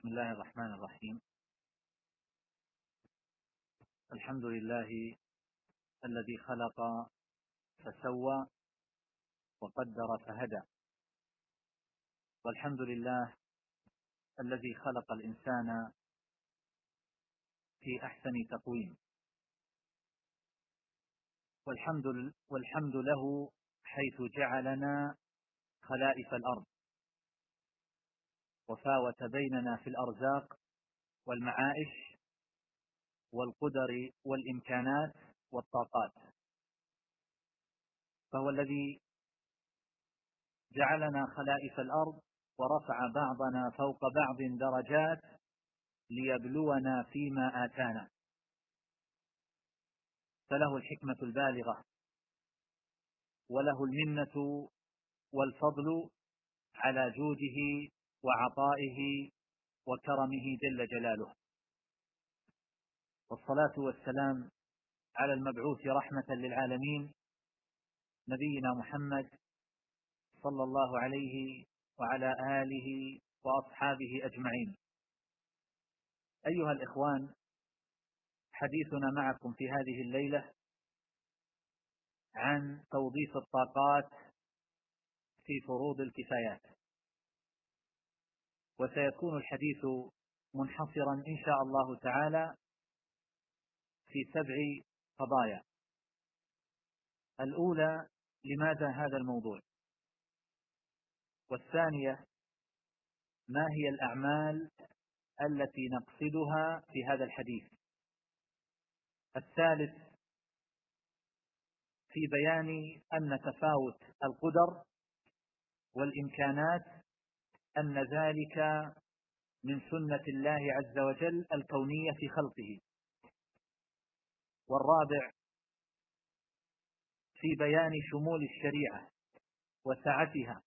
بسم الله الرحمن الرحيم. الحمد لله الذي خلق فسوى وقدر فهدى، والحمد لله الذي خلق الإنسان في أحسن تقويم، والحمد له حيث جعلنا خلائف الأرض وفاوت بيننا في الأرزاق والمعائش والقدر والإمكانات والطاقات، فهو الذي جعلنا خلائف الأرض ورفع بعضنا فوق بعض درجات ليبلونا فيما آتانا، فله الحكمة البالغة وله المنة والفضل على جوده وعطائه وكرمه جل جلاله، والصلاة والسلام على المبعوث رحمة للعالمين نبينا محمد صلى الله عليه وعلى آله وأصحابه أجمعين. أيها الإخوان، حديثنا معكم في هذه الليلة عن توظيف الطاقات في فروض الكفايات، وسيكون الحديث منحصرا إن شاء الله تعالى في 7 قضايا. الأولى: لماذا هذا الموضوع؟ والثانية: ما هي الأعمال التي نقصدها في هذا الحديث؟ الثالث: في بيان أن تفاوت القدر والإمكانات أن ذلك من سنة الله عز وجل الكونية في خلقه. والرابع: في بيان شمول الشريعة وسعتها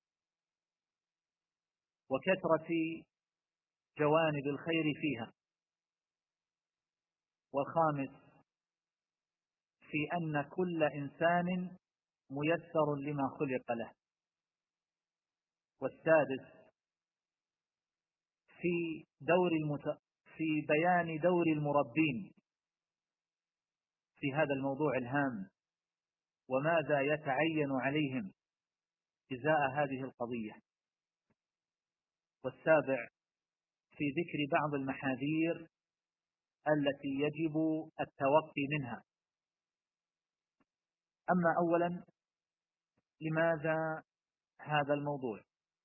وكثرة جوانب الخير فيها. والخامس: في أن كل إنسان ميسر لما خلق له. والسادس: في بيان دور المربين في هذا الموضوع الهام، وماذا يتعين عليهم إزاء هذه القضية. والسابع: في ذكر بعض المحاذير التي يجب التوقي منها. أما أولا، لماذا هذا الموضوع؟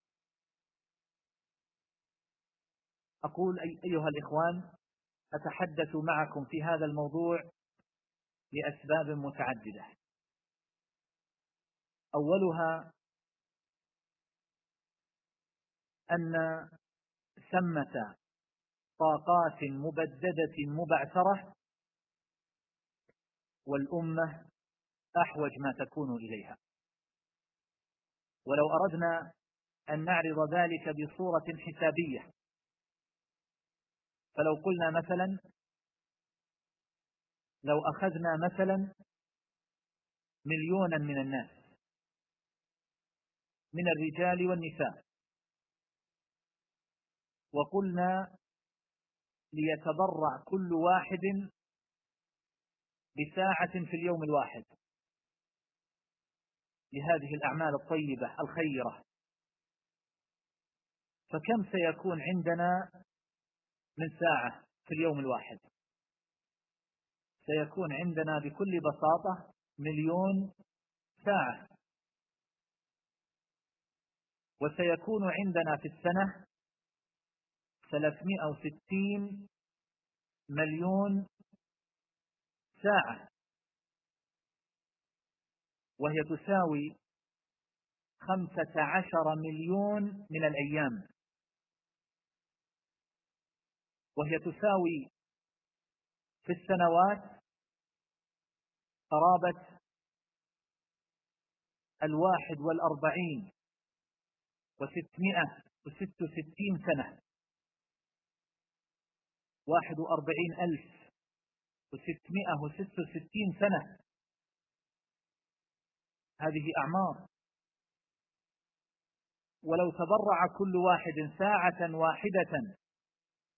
أقول أيها الإخوان، أتحدث معكم في هذا الموضوع لأسباب متعددة. أولها أن ثمة طاقات مبددة مبعثرة، والأمة أحوج ما تكون إليها. ولو أردنا أن نعرض ذلك بصورة حسابية، فلو قلنا مثلا، لو أخذنا مثلا 1,000,000 من الناس من الرجال والنساء، وقلنا ليتبرع كل واحد بساعة في اليوم الواحد لهذه الأعمال الطيبة الخيرة، فكم سيكون عندنا من ساعة في اليوم الواحد؟ سيكون عندنا بكل بساطة 1,000,000 ساعة، وسيكون عندنا في السنة 360 مليون ساعة، وهي تساوي 15 مليون من الأيام، وهي تساوي في السنوات قرابة 41,666 سنة، 41,666 سنة. هذه أعمار. ولو تبرع كل واحد ساعة واحدة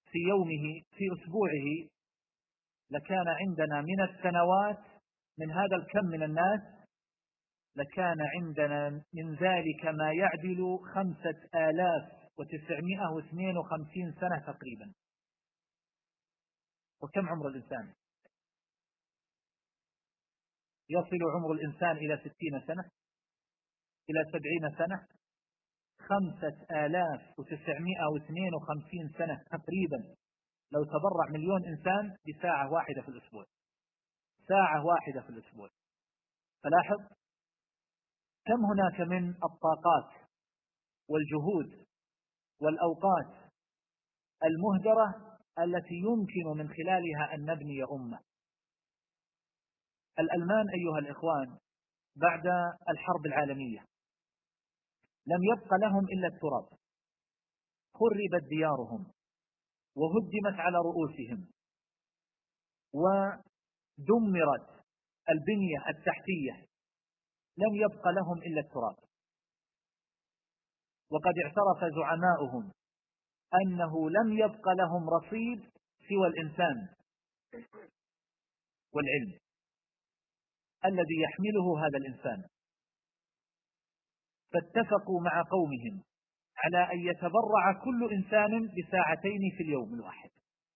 في يومه في أسبوعه لكان عندنا من السنوات من هذا الكم من الناس لكان عندنا من ذلك ما يعدل 5952 سنة تقريبا. وكم عمر الإنسان؟ يصل عمر الإنسان إلى 60 سنة، إلى 70 سنة. 5952 سنة تقريبا. لو تبرع مليون إنسان بساعة واحدة في الأسبوع، ساعة واحدة في الأسبوع. فلاحظ كم هناك من الطاقات والجهود والأوقات المهدرة التي يمكن من خلالها أن نبني أمة. الألمان أيها الإخوان بعد الحرب العالمية لم يبق لهم إلا التراب، خربت ديارهم وهدمت على رؤوسهم ودمرت البنية التحتية، لم يبق لهم إلا التراب. وقد اعترف زعماؤهم أنه لم يبق لهم رصيد سوى الإنسان والعلم الذي يحمله هذا الإنسان. فاتفقوا مع قومهم على أن يتبرع كل إنسان بساعتين في اليوم الواحد.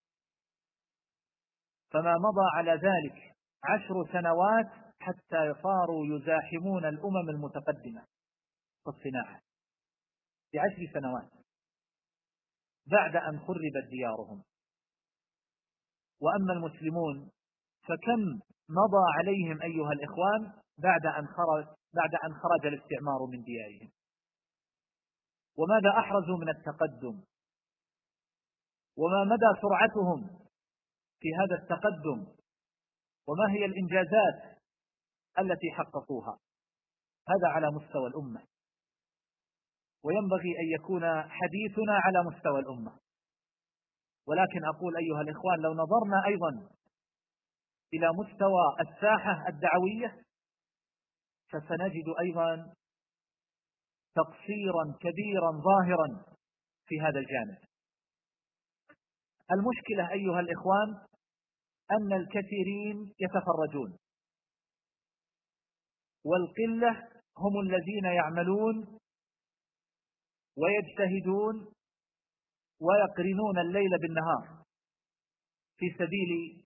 فما مضى على ذلك 10 سنوات حتى صاروا يزاحمون الأمم المتقدمة في الصناعة، ب10 سنوات بعد أن خربت ديارهم. وأما المسلمون فكم مضى عليهم أيها الإخوان بعد أن خرج الاستعمار من ديارهم، وماذا أحرزوا من التقدم، وما مدى سرعتهم في هذا التقدم، وما هي الإنجازات التي حققوها. هذا على مستوى الأمة، وينبغي أن يكون حديثنا على مستوى الأمة. ولكن أقول أيها الإخوان لو نظرنا أيضا إلى مستوى الساحة الدعوية فسنجد أيضا تقصيرا كبيرا ظاهرا في هذا الجانب. المشكلة أيها الإخوان أن الكثيرين يتفرجون، والقلة هم الذين يعملون ويجتهدون ويقرنون الليل بالنهار في سبيل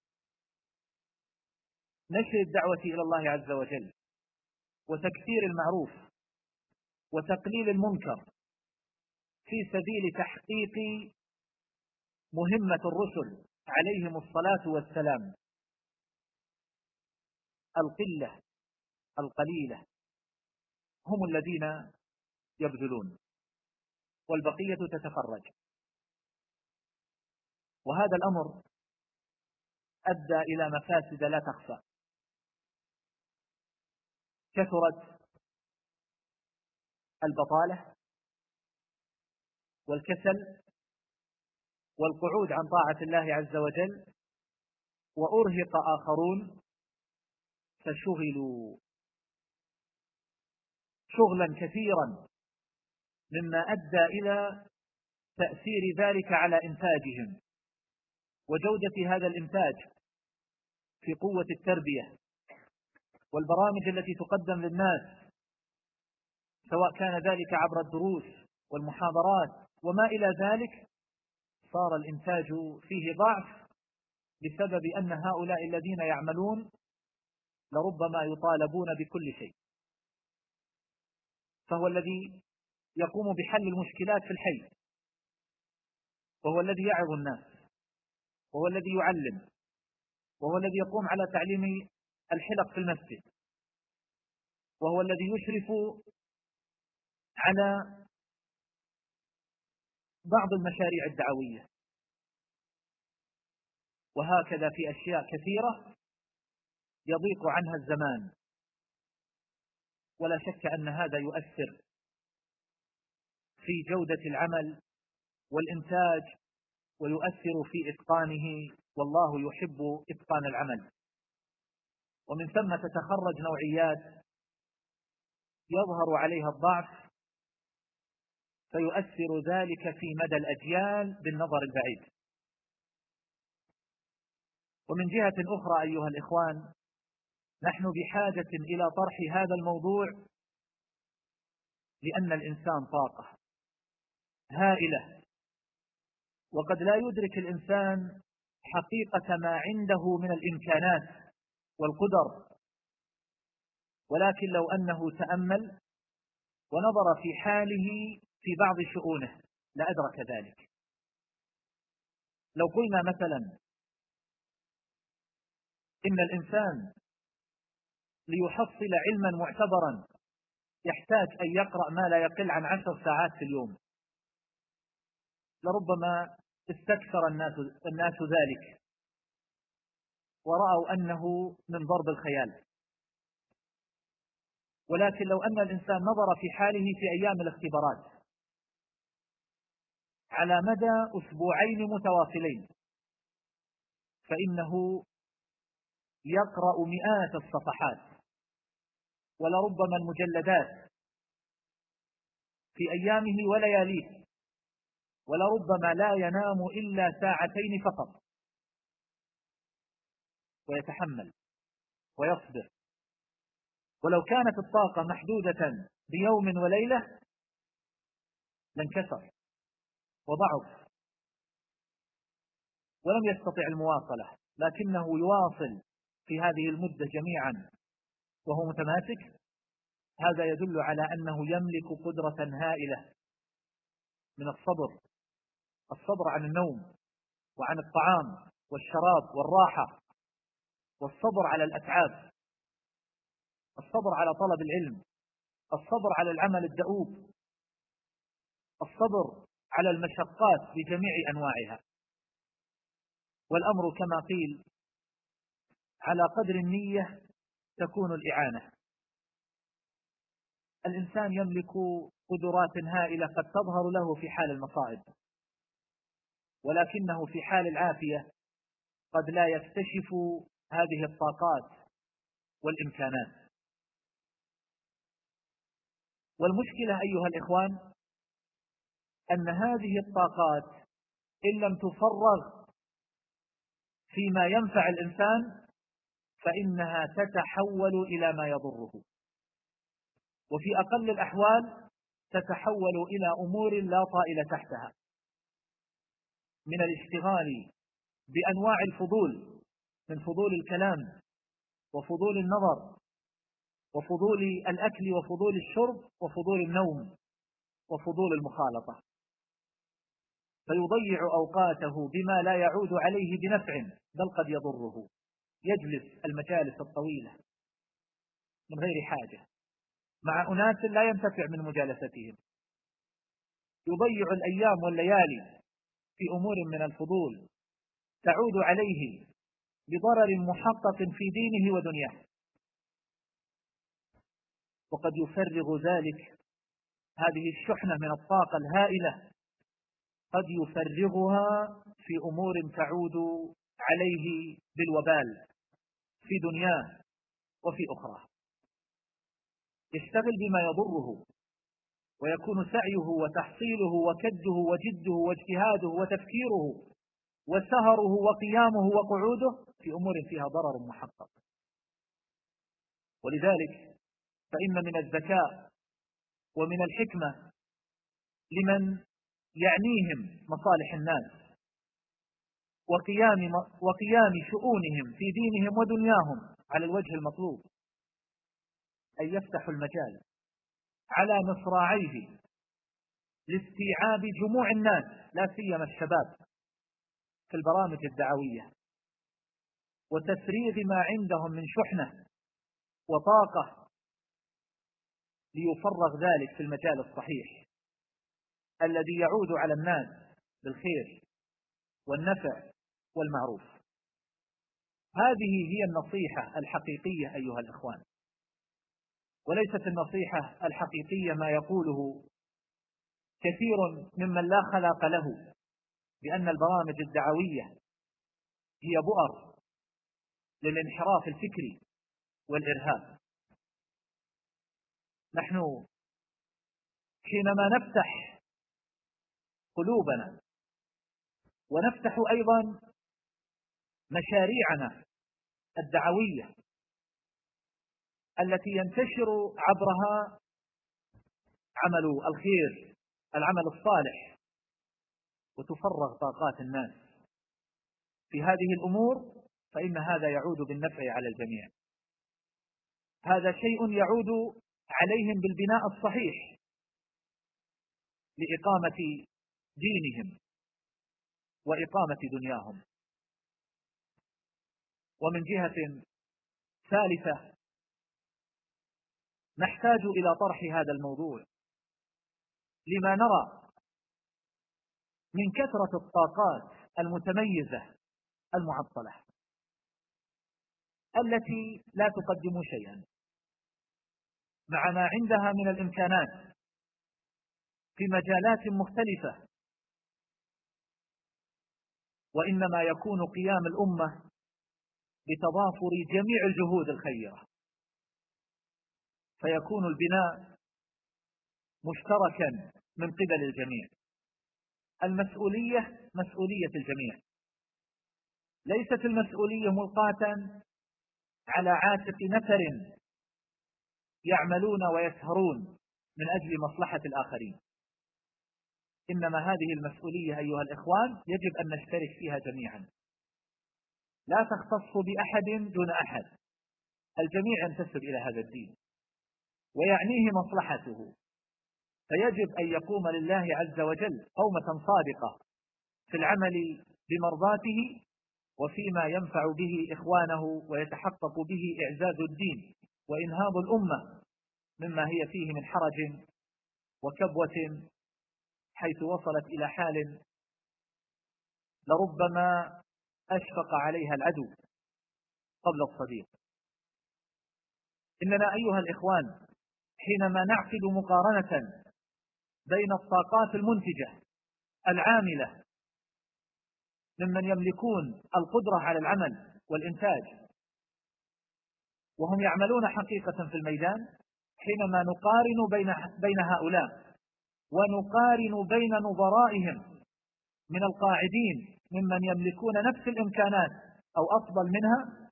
نشر الدعوة إلى الله عز وجل وتكثير المعروف وتقليل المنكر في سبيل تحقيق مهمة الرسل عليهم الصلاة والسلام. القلة القليلة هم الذين يبذلون والبقية تتفرج. وهذا الأمر أدى إلى مفاسد لا تخفى. كثرت البطالة والكسل والقعود عن طاعة الله عز وجل، وأرهق آخرون فشغلوا شغلا كثيرا مما أدى إلى تأثير ذلك على إنتاجهم وجودة هذا الإنتاج في قوة التربية والبرامج التي تقدم للناس، سواء كان ذلك عبر الدروس والمحاضرات وما إلى ذلك. صار الإنتاج فيه ضعف بسبب أن هؤلاء الذين يعملون لربما يطالبون بكل شيء. فهو الذي يقوم بحل المشكلات في الحي، وهو الذي يعظ الناس، وهو الذي يعلم، وهو الذي يقوم على تعليم الحلق في المسجد، وهو الذي يشرف على بعض المشاريع الدعوية. وهكذا في أشياء كثيرة يضيق عنها الزمان، ولا شك أن هذا يؤثر في جودة العمل والإنتاج ويؤثر في إتقانه، والله يحب إتقان العمل. ومن ثم تتخرج نوعيات يظهر عليها الضعف فيؤثر ذلك في مدى الأجيال بالنظر البعيد. ومن جهة أخرى أيها الإخوان، نحن بحاجة إلى طرح هذا الموضوع، لأن الإنسان طاقة هائلة، وقد لا يدرك الإنسان حقيقة ما عنده من الإمكانات والقدر، ولكن لو أنه تأمل ونظر في حاله في بعض شؤونه لأدرك ذلك. لو قلنا مثلا إن الإنسان ليحصل علما معتبرا يحتاج أن يقرأ ما لا يقل عن 10 ساعات في اليوم، لربما استكثر الناس ذلك ورأوا أنه من ضرب الخيال. ولكن لو أن الإنسان نظر في حاله في أيام الاختبارات على مدى أسبوعين متواصلين، فإنه يقرأ مئات الصفحات ولربما المجلدات في أيامه ولياليه، ولربما لا ينام إلا ساعتين فقط، ويتحمل ويصبر. ولو كانت الطاقة محدودة بيوم وليلة لانكسر وضعف ولم يستطع المواصلة، لكنه يواصل في هذه المدة جميعا وهو متماسك. هذا يدل على أنه يملك قدرة هائلة من الصبر عن النوم وعن الطعام والشراب والراحة، والصبر على الأتعاب، الصبر على طلب العلم، الصبر على العمل الدؤوب، الصبر على المشقات بجميع أنواعها. والأمر كما قيل على قدر النية تكون الإعانة. الإنسان يملك قدرات هائلة قد تظهر له في حال المصائب، ولكنه في حال العافية قد لا يكتشف هذه الطاقات والإمكانات. والمشكلة أيها الإخوان أن هذه الطاقات إن لم تفرغ فيما ينفع الإنسان فإنها تتحول إلى ما يضره، وفي أقل الأحوال تتحول إلى أمور لا طائل تحتها، من الاشتغال بأنواع الفضول، من فضول الكلام وفضول النظر وفضول الأكل وفضول الشرب وفضول النوم وفضول المخالطة، فيضيع أوقاته بما لا يعود عليه بنفع بل قد يضره. يجلس المجالس الطويلة من غير حاجة مع أناس لا ينتفع من مجالستهم، يضيع الأيام والليالي في أمور من الفضول تعود عليه بضرر محقق في دينه ودنياه، وقد يفرغ ذلك هذه الشحنة من الطاقة الهائلة قد يفرغها في أمور تعود عليه بالوبال في دنياه وفي أخرى. يشتغل بما يضره ويكون سعيه وتحصيله وكده وجده واجتهاده وتفكيره وسهره وقيامه وقعوده في أمور فيها ضرر محقق. ولذلك فإن من الذكاء ومن الحكمة لمن يعنيهم مصالح الناس وقيام شؤونهم في دينهم ودنياهم على الوجه المطلوب أن يفتحوا المجال على مصراعيه لاستيعاب جموع الناس لا سيما الشباب في البرامج الدعوية، وتفريغ ما عندهم من شحنة وطاقة ليفرغ ذلك في المجال الصحيح الذي يعود على الناس بالخير والنفع والمعروف. هذه هي النصيحة الحقيقية أيها الإخوان، وليست النصيحة الحقيقية ما يقوله كثير ممن لا خلاق له بأن البرامج الدعوية هي بؤر للانحراف الفكري والإرهاب. نحن حينما نفتح قلوبنا ونفتح أيضا مشاريعنا الدعوية التي ينتشر عبرها عمل الخير، العمل الصالح، وتفرغ طاقات الناس في هذه الأمور، فإن هذا يعود بالنفع على الجميع. هذا شيء يعود عليهم بالبناء الصحيح لإقامة دينهم وإقامة دنياهم. ومن جهة ثالثة نحتاج إلى طرح هذا الموضوع لما نرى من كثرة الطاقات المتميزة المعطلة التي لا تقدم شيئا مع ما عندها من الإمكانات في مجالات مختلفة، وإنما يكون قيام الأمة بتضافر جميع الجهود الخيرة، فيكون البناء مشتركا من قبل الجميع. المسؤولية مسؤولية الجميع، ليست المسؤولية ملقاة على عاتق نفر يعملون ويسهرون من أجل مصلحة الآخرين، إنما هذه المسؤولية أيها الإخوان يجب أن نشترك فيها جميعا، لا تختص بأحد دون أحد، الجميع ينتسب إلى هذا الدين ويعنيه مصلحته، فيجب أن يقوم لله عز وجل قومة صادقة في العمل بمرضاته وفيما ينفع به إخوانه ويتحقق به إعزاز الدين وإنهاض الأمة مما هي فيه من حرج وكبوة، حيث وصلت إلى حال لربما أشفق عليها العدو قبل الصديق. إننا أيها الإخوان حينما نعقد مقارنة بين الطاقات المنتجة العاملة ممن يملكون القدرة على العمل والإنتاج وهم يعملون حقيقة في الميدان، حينما نقارن بين هؤلاء ونقارن بين نظرائهم من القاعدين ممن يملكون نفس الإمكانات أو أفضل منها،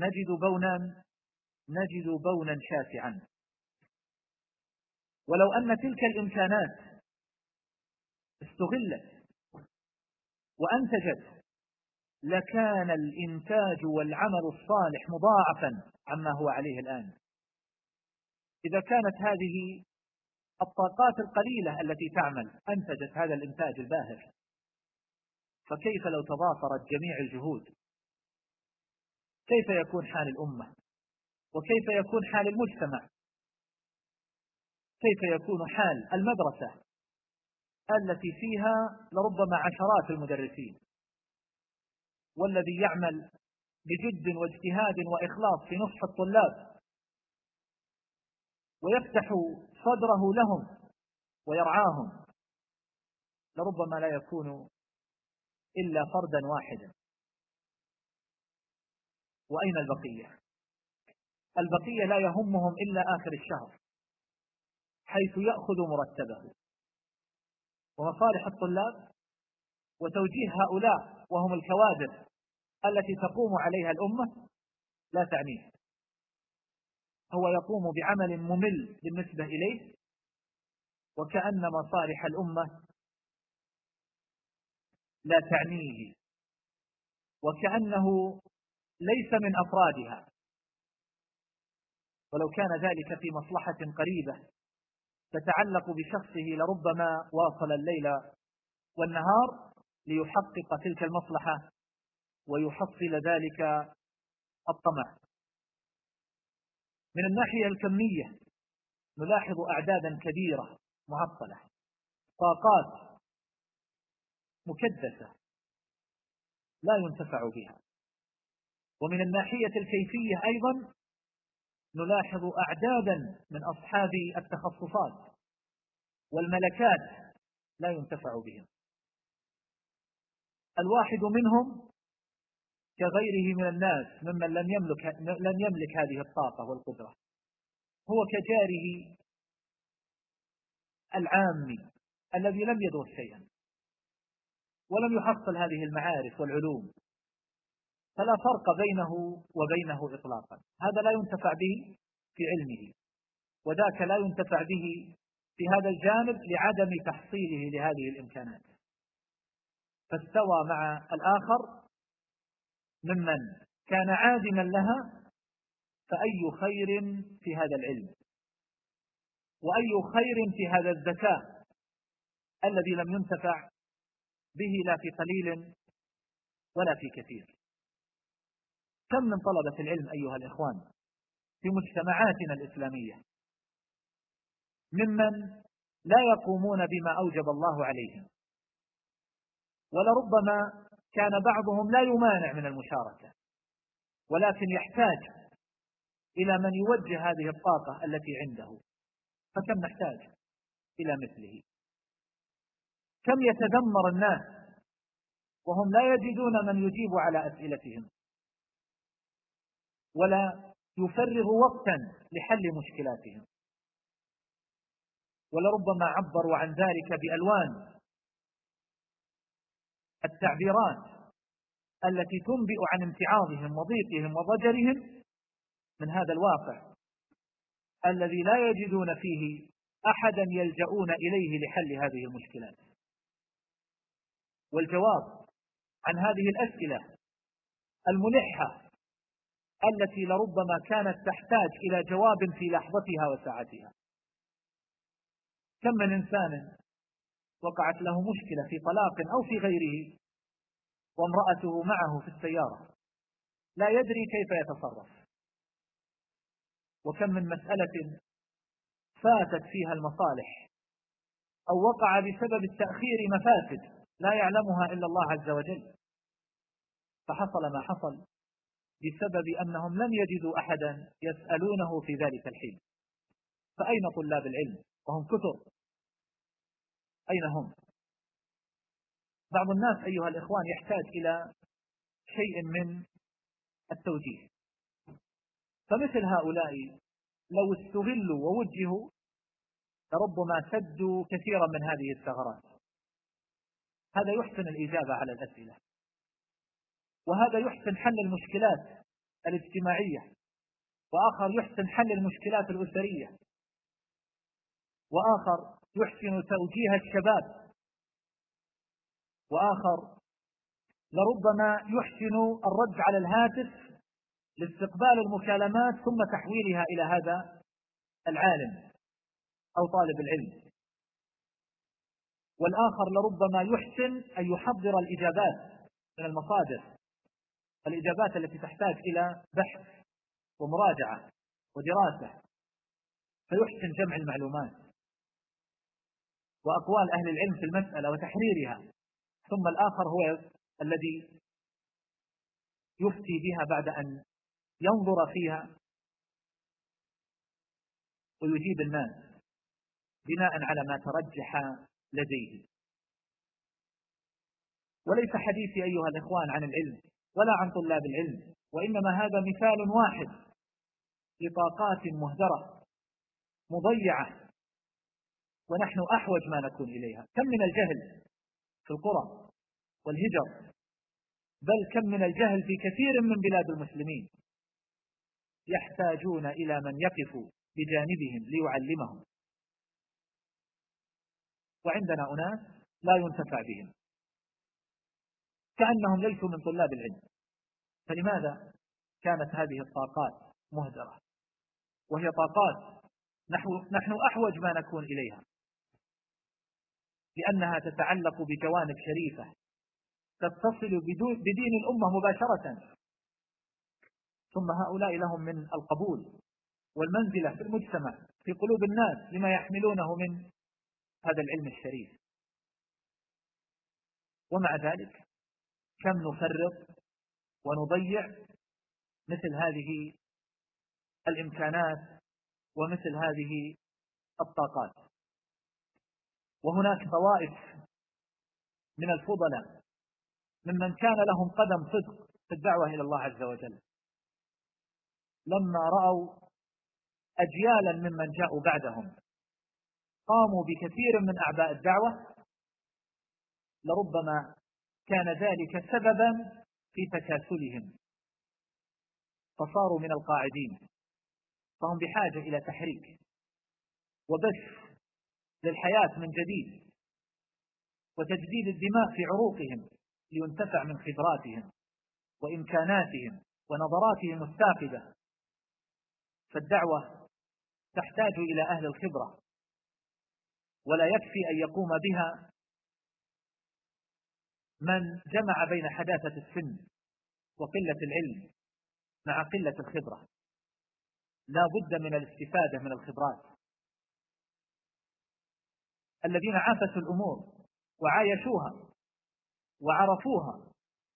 نجد بونا شاسعا. ولو أن تلك الإمكانات استغلت وأنتجت لكان الإنتاج والعمل الصالح مضاعفا عما هو عليه الآن. إذا كانت هذه الطاقات القليلة التي تعمل أنتجت هذا الإنتاج الباهر، فكيف لو تضافرت جميع الجهود؟ كيف يكون حال الأمة؟ وكيف يكون حال المجتمع؟ كيف يكون حال المدرسة التي فيها لربما عشرات المدرسين، والذي يعمل بجد واجتهاد وإخلاص في نصح الطلاب ويفتح صدره لهم ويرعاهم، لربما لا يكون إلا فردا واحدا. وأين البقية؟ البقية لا يهمهم إلا آخر الشهر حيث يأخذ مرتبه، ومصالح الطلاب وتوجيه هؤلاء وهم الكوادر التي تقوم عليها الأمة لا تعنيه. هو يقوم بعمل ممل بالنسبة إليه، وكأن مصالح الأمة لا تعنيه، وكأنه ليس من أفرادها، ولو كان ذلك في مصلحة قريبة تتعلق بشخصه لربما واصل الليل والنهار ليحقق تلك المصلحة ويحصل ذلك الطمع. من الناحية الكمية نلاحظ أعدادا كبيرة معطلة، طاقات مكدسة لا ينتفع بها. ومن الناحية الكيفية أيضا نلاحظ أعدادا من أصحاب التخصصات والملكات لا ينتفع بهم. الواحد منهم كغيره من الناس ممن لم يملك هذه الطاقة والقدرة، هو كجاره العامي الذي لم يدرس شيئا ولم يحصل هذه المعارف والعلوم، فلا فرق بينه وبينه إطلاقا. هذا لا ينتفع به في علمه، وذاك لا ينتفع به في هذا الجانب لعدم تحصيله لهذه الإمكانات، فاستوى مع الآخر ممن كان عادما لها. فأي خير في هذا العلم، وأي خير في هذا الذكاء الذي لم ينتفع به لا في قليل ولا في كثير. كم من طلبة العلم أيها الإخوان في مجتمعاتنا الإسلامية ممن لا يقومون بما أوجب الله عليهم، ولربما كان بعضهم لا يمانع من المشاركة، ولكن يحتاج إلى من يوجه هذه الطاقة التي عنده. فكم نحتاج إلى مثله؟ كم يتذمر الناس وهم لا يجدون من يجيب على أسئلتهم، ولا يفرغ وقتا لحل مشكلاتهم، ولربما عبروا عن ذلك بألوان التعبيرات التي تنبئ عن امتعاضهم وضيقهم وضجرهم من هذا الواقع الذي لا يجدون فيه أحدا يلجؤون إليه لحل هذه المشكلات. والجواب عن هذه الأسئلة الملحة التي لربما كانت تحتاج إلى جواب في لحظتها وساعتها. كم من إنسان وقعت له مشكلة في طلاق أو في غيره وامرأته معه في السيارة لا يدري كيف يتصرف، وكم من مسألة فاتت فيها المصالح أو وقع بسبب التأخير مفاسد لا يعلمها إلا الله عز وجل، فحصل ما حصل بسبب أنهم لم يجدوا أحدا يسألونه في ذلك الحين. فأين طلاب العلم وهم كثر؟ أين هم؟ بعض الناس أيها الإخوان يحتاج إلى شيء من التوجيه، فمثل هؤلاء لو استغلوا ووجهوا لربما سدوا كثيرا من هذه الثغرات. هذا يحسن الإجابة على الأسئلة، وهذا يحسن حل المشكلات الاجتماعية، وآخر يحسن حل المشكلات الأسرية، وآخر يحسن توجيه الشباب، وآخر لربما يحسن الرد على الهاتف لاستقبال المكالمات ثم تحويلها إلى هذا العالم أو طالب العلم، والآخر لربما يحسن أن يحضر الإجابات من المصادر، الإجابات التي تحتاج إلى بحث ومراجعة ودراسة، فيحسن جمع المعلومات وأقوال أهل العلم في المسألة وتحريرها. ثم الآخر هو الذي يفتي بها بعد أن ينظر فيها ويجيب الناس بناء على ما ترجح لديه. وليس حديثي أيها الإخوان عن العلم ولا عن طلاب العلم، وإنما هذا مثال واحد لطاقات مهدرة مضيعة ونحن أحوج ما نكون إليها. كم من الجهل في القرى والهجر، بل كم من الجهل في كثير من بلاد المسلمين، يحتاجون إلى من يقف بجانبهم ليعلمهم، وعندنا أناس لا ينتفع بهم كأنهم ليسوا من طلاب العلم. فلماذا كانت هذه الطاقات مهدرة وهي طاقات نحن أحوج ما نكون إليها، لأنها تتعلق بجوانب شريفة تتصل بدين الأمة مباشرة، ثم هؤلاء لهم من القبول والمنزلة في المجتمع في قلوب الناس لما يحملونه من هذا العلم الشريف. ومع ذلك كم نفرط ونضيع مثل هذه الإمكانات ومثل هذه الطاقات. وهناك طوائف من الفضلاء ممن كان لهم قدم صدق في الدعوة إلى الله عز وجل، لما رأوا أجيالا ممن جاءوا بعدهم قاموا بكثير من أعباء الدعوة، لربما كان ذلك سببا في تكاسلهم فصاروا من القاعدين، فهم بحاجة إلى تحريك وبث للحياة من جديد وتجديد الدماء في عروقهم لينتفع من خبراتهم وإمكاناتهم ونظراتهم الثاقبة. فالدعوة تحتاج إلى أهل الخبرة، ولا يكفي أن يقوم بها من جمع بين حداثة السن وقلة العلم مع قلة الخبرة. لا بد من الاستفادة من الخبرات. الذين عافسوا الأمور وعايشوها وعرفوها،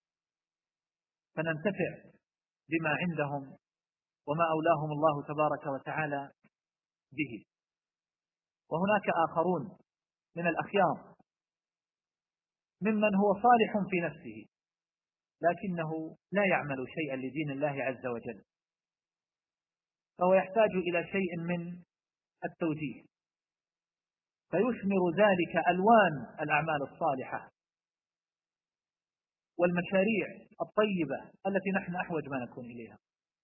فننتفع بما عندهم وما أولاهم الله تبارك وتعالى به. وهناك آخرون من الأخيار ممن هو صالح في نفسه لكنه لا يعمل شيئا لدين الله عز وجل، فهو يحتاج إلى شيء من التوجيه، فيثمر ذلك ألوان الأعمال الصالحة والمشاريع الطيبة التي نحن أحوج ما نكون إليها.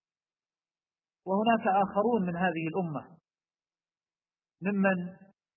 وهناك آخرون من هذه الأمة ممن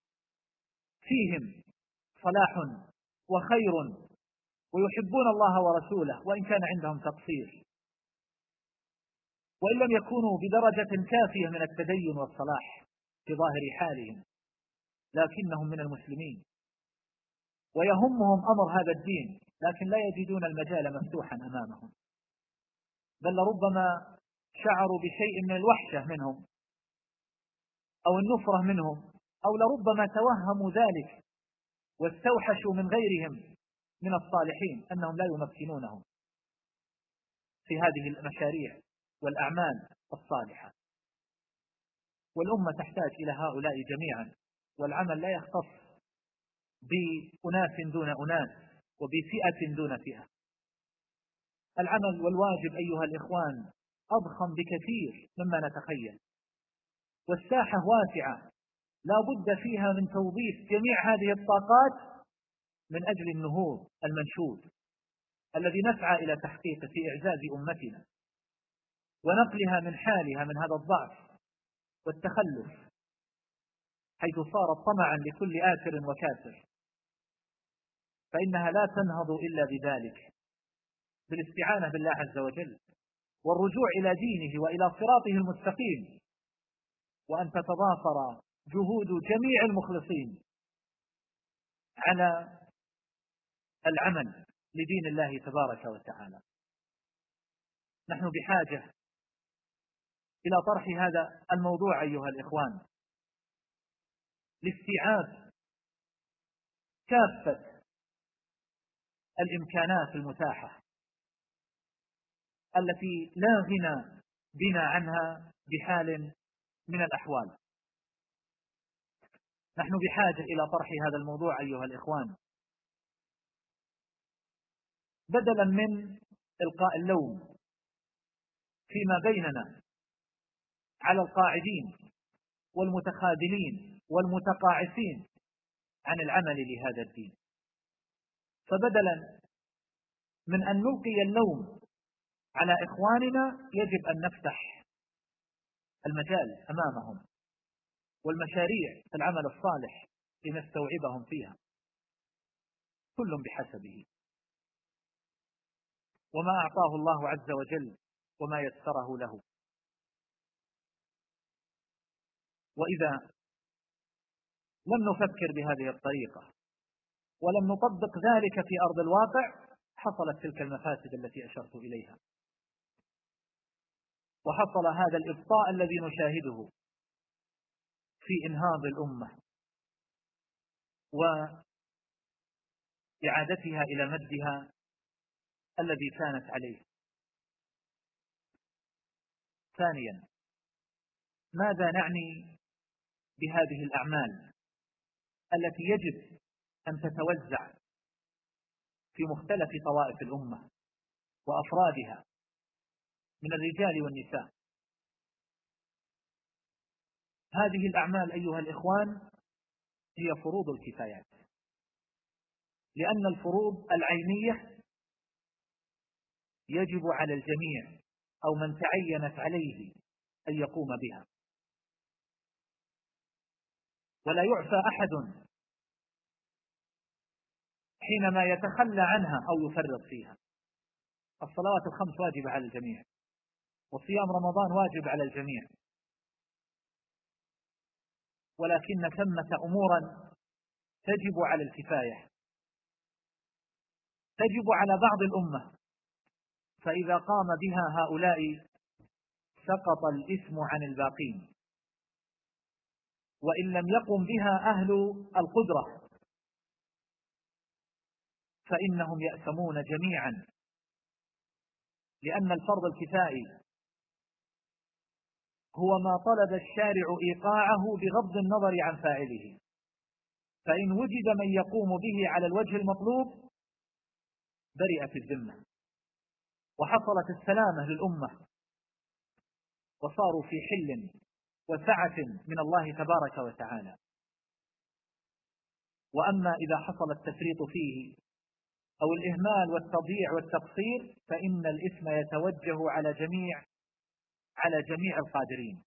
فيهم صلاح وخير ويحبون الله ورسوله وإن كان عندهم تقصير، وإن لم يكونوا بدرجة كافية من التدين والصلاح في ظاهر حالهم، لكنهم من المسلمين ويهمهم أمر هذا الدين، لكن لا يجدون المجال مفتوحا أمامهم، بل ربما شعروا بشيء من الوحشة منهم أو النفرة منهم، أو لربما توهموا ذلك واستوحشوا من غيرهم من الصالحين أنهم لا يمكنونهم في هذه المشاريع والأعمال الصالحة. والأمة تحتاج إلى هؤلاء جميعا، والعمل لا يختص بأناس دون أناس وبفئة دون فئة. العمل والواجب أيها الإخوان أضخم بكثير مما نتخيل، والساحة واسعة لا بد فيها من توظيف جميع هذه الطاقات من أجل النهوض المنشود الذي نسعى إلى تحقيقه في إعزاز أمتنا ونقلها من حالها من هذا الضعف والتخلف، حيث صارت طمعا لكل آثر وكاسر، فإنها لا تنهض إلا بذلك، بالاستعانة بالله عز وجل والرجوع إلى دينه وإلى صراطه المستقيم، وأن تتضافر جهود جميع المخلصين على العمل لدين الله تبارك وتعالى. نحن بحاجة إلى طرح هذا الموضوع أيها الإخوان لاستيعاب كافة الإمكانات المتاحة التي لا غنى بنا عنها بحال من الأحوال. نحن بحاجة إلى طرح هذا الموضوع أيها الإخوان، بدلا من إلقاء اللوم فيما بيننا على القاعدين والمتخاذلين والمتقاعسين عن العمل لهذا الدين، فبدلا من أن نلقي اللوم على إخواننا يجب أن نفتح المجال أمامهم والمشاريع في العمل الصالح لنستوعبهم فيها، كل بحسبه وما أعطاه الله عز وجل وما يسره له. وإذا لم نفكر بهذه الطريقة ولم نطبق ذلك في أرض الواقع حصلت تلك المفاسد التي أشرت إليها، وحصل هذا الإبطاء الذي نشاهده في إنهاض الأمة وإعادتها إلى مجدها الذي كانت عليه. ثانيا، ماذا نعني بهذه الأعمال التي يجب أن تتوزع في مختلف طوائف الأمة وأفرادها من الرجال والنساء؟ هذه الأعمال أيها الإخوان هي فروض الكفايات، لأن الفروض العينية يجب على الجميع أو من تعينت عليه أن يقوم بها، ولا يعفى أحد حينما يتخلى عنها أو يفرط فيها. الصلوات الخمس واجبة على الجميع، وصيام رمضان واجب على الجميع، ولكن ثمة أمورا تجب على الكفاية، تجب على بعض الأمة، فإذا قام بها هؤلاء سقط الإثم عن الباقين، وإن لم يقم بها أهل القدرة فإنهم يأثمون جميعا، لأن الفرض الكفائي هو ما طلب الشارع إيقاعه بغض النظر عن فاعله، فإن وجد من يقوم به على الوجه المطلوب برئت الذمة وحصلت السلامة للأمة، وصاروا في حل وسعة من الله تبارك وتعالى. وأما إذا حصل التفريط فيه أو الإهمال والتضييع والتقصير فإن الإثم يتوجه على جميع القادرين.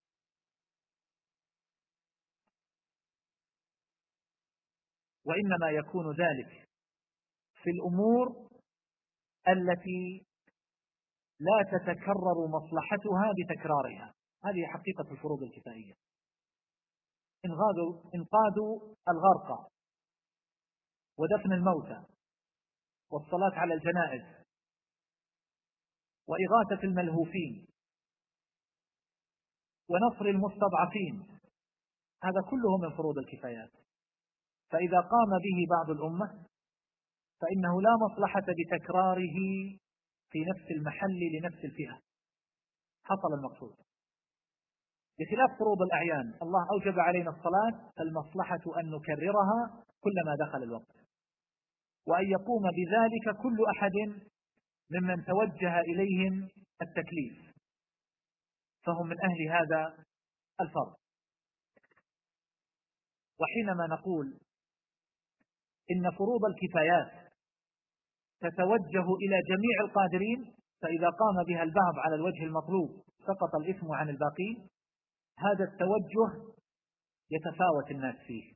وإنما يكون ذلك في الأمور التي لا تتكرر مصلحتها بتكرارها، هذه حقيقة الفروض الكفائية. إنقاذ الغرقى، ودفن الموتى، والصلاة على الجنائز، وإغاثة الملهوفين، ونصر المستضعفين، هذا كله من فروض الكفايات. فإذا قام به بعض الأمة فإنه لا مصلحة بتكراره في نفس المحل لنفس الفئة، حصل المقصود. بخلاف فروض الأعيان، الله أوجب علينا الصلاة، فالمصلحة أن نكررها كلما دخل الوقت، وأن يقوم بذلك كل أحد ممن توجه إليهم التكليف، فهم من أهل هذا الفرض. وحينما نقول إن فروض الكفايات تتوجه إلى جميع القادرين، فإذا قام بها البعض على الوجه المطلوب سقط الإثم عن الباقين، هذا التوجه يتفاوت الناس فيه،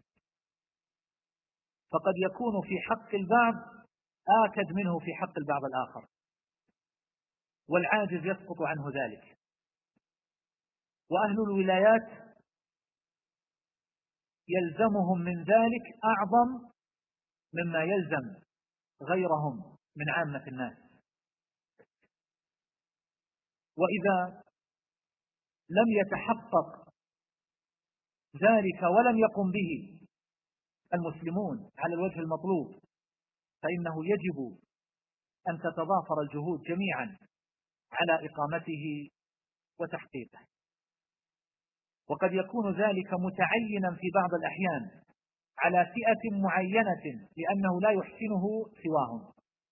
فقد يكون في حق البعض آكد منه في حق البعض الآخر، والعاجز يسقط عنه ذلك. وأهل الولايات يلزمهم من ذلك أعظم مما يلزم غيرهم من عامة الناس. وإذا لم يتحقق ذلك ولم يقم به المسلمون على الوجه المطلوب فإنه يجب أن تتضافر الجهود جميعا على إقامته وتحقيقه. وقد يكون ذلك متعينا في بعض الأحيان على فئة معينة لأنه لا يحسنه سواهم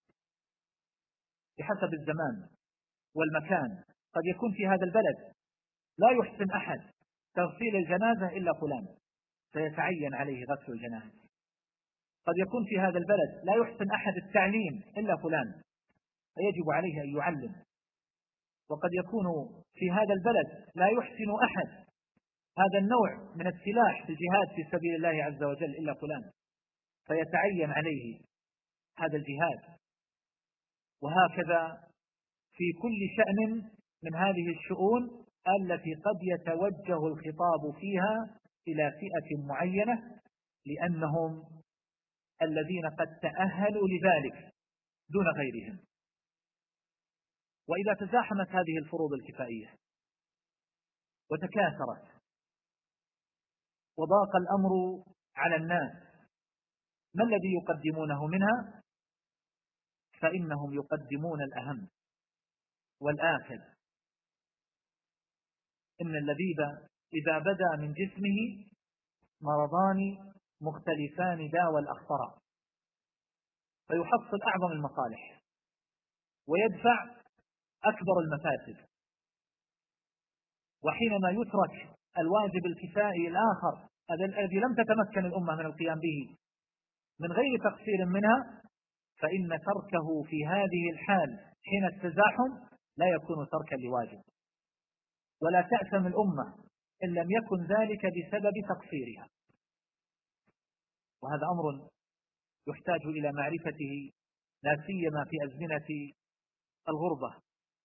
بحسب الزمان والمكان. قد يكون في هذا البلد لا يحسن أحد تغسيل الجنازة إلا فلان، فيتعين عليه غسل الجنازة. قد يكون في هذا البلد لا يحسن أحد التعليم إلا فلان، فيجب عليه أن يعلم. وقد يكون في هذا البلد لا يحسن أحد هذا النوع من السلاح في الجهاد في سبيل الله عز وجل إلا فلان، فيتعين عليه هذا الجهاد. وهكذا في كل شأن من هذه الشؤون التي قد يتوجه الخطاب فيها إلى فئة معينة لأنهم الذين قد تأهلوا لذلك دون غيرهم. وإذا تزاحمت هذه الفروض الكفائية وتكاثرت وضاق الأمر على الناس، ما الذي يقدمونه منها؟ فإنهم يقدمون الأهم والآكد. إن اللبيب إذا بدا من جسمه مرضان مختلفان داوى الأخطر، فيحصل أعظم المصالح ويدفع أكبر المفاسد. وحينما يترك الواجب الكفائي الآخر الذي لم تتمكن الأمة من القيام به من غير تقصير منها، فإن تركه في هذه الحال حين التزاحم لا يكون تركا لواجب، ولا تأثم الأمة إن لم يكن ذلك بسبب تقصيرها. وهذا أمر يحتاج إلى معرفته لا سيما في أزمنة الغربة.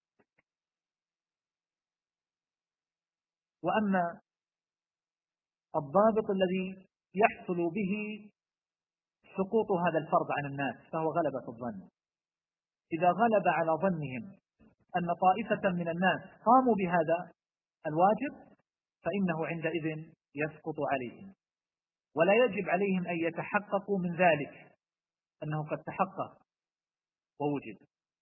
وأما الضابط الذي يحصل به سقوط هذا الفرض عن الناس فهو غلبة الظن. إذا غلب على ظنهم أن طائفة من الناس قاموا بهذا الواجب فإنه عندئذ يسقط عليهم، ولا يجب عليهم أن يتحققوا من ذلك أنه قد تحقق ووجد.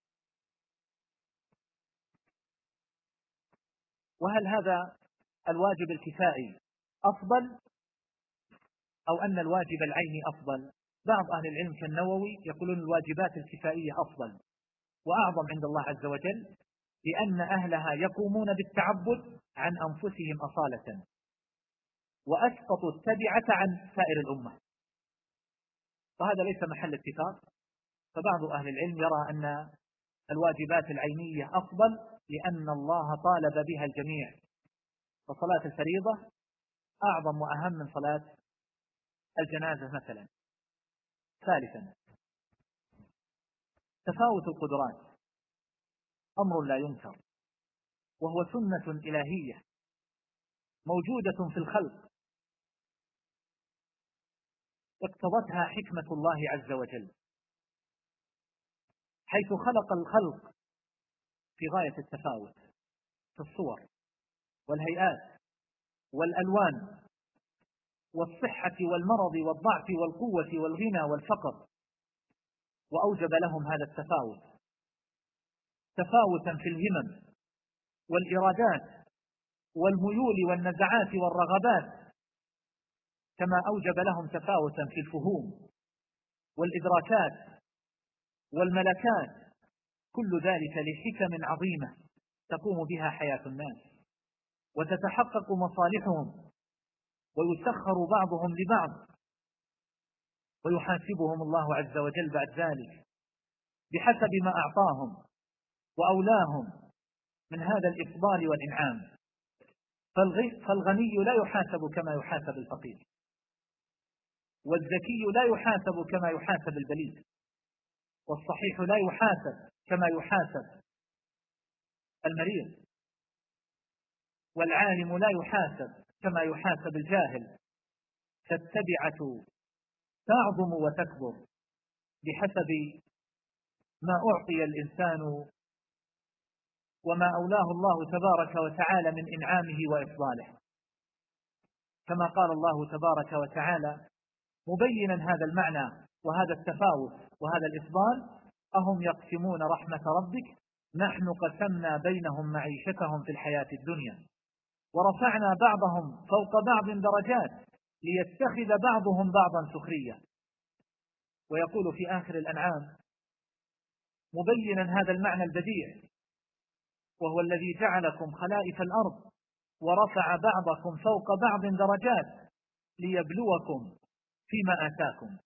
وهل هذا الواجب الكفائي أفضل أو أن الواجب العيني أفضل؟ بعض أهل العلم كالنووي يقولون الواجبات الكفائية أفضل وأعظم عند الله عز وجل، لأن أهلها يقومون بالتعبد عن أنفسهم أصالة وأسقطوا التبعة عن سائر الأمة. وهذا ليس محل اتفاق، فبعض أهل العلم يرى أن الواجبات العينية أفضل لأن الله طالب بها الجميع، فصلاة الفريضة أعظم وأهم من صلاة الجنازة مثلا. ثالثا، تفاوت القدرات أمر لا ينكر، وهو سنة إلهية موجودة في الخلق اقتضتها حكمة الله عز وجل، حيث خلق الخلق في غاية التفاوت في الصور والهيئات والألوان والصحة والمرض والضعف والقوة والغنى والفقر، وأوجب لهم هذا التفاوت تفاوتا في الهمم والإرادات والميول والنزعات والرغبات، كما أوجب لهم تفاوتا في الفهوم والإدراكات والملكات، كل ذلك لحكم عظيمة تقوم بها حياة الناس وتتحقق مصالحهم ويسخر بعضهم لبعض، ويحاسبهم الله عز وجل بعد ذلك بحسب ما أعطاهم وأولاهم من هذا الإفضال والإنعام. فالغني لا يحاسب كما يحاسب الفقير، والذكي لا يحاسب كما يحاسب البليد، والصحيح لا يحاسب كما يحاسب المريض، والعالم لا يحاسب كما يحاسب الجاهل، فالتبعة تعظم وتكبر بحسب ما أعطي الإنسان وما أولاه الله تبارك وتعالى من إنعامه وإفضاله، كما قال الله تبارك وتعالى مبينا هذا المعنى وهذا التفاوت وهذا الإفضال: أهم يقسمون رحمة ربك نحن قسمنا بينهم معيشتهم في الحياة الدنيا ورفعنا بعضهم فوق بعض درجات ليتخذ بعضهم بعضا سخريا. ويقول في آخر الأنعام مبينا هذا المعنى البديع: وهو الذي جعلكم خلائف الأرض ورفع بعضكم فوق بعض درجات ليبلوكم فيما آتاكم.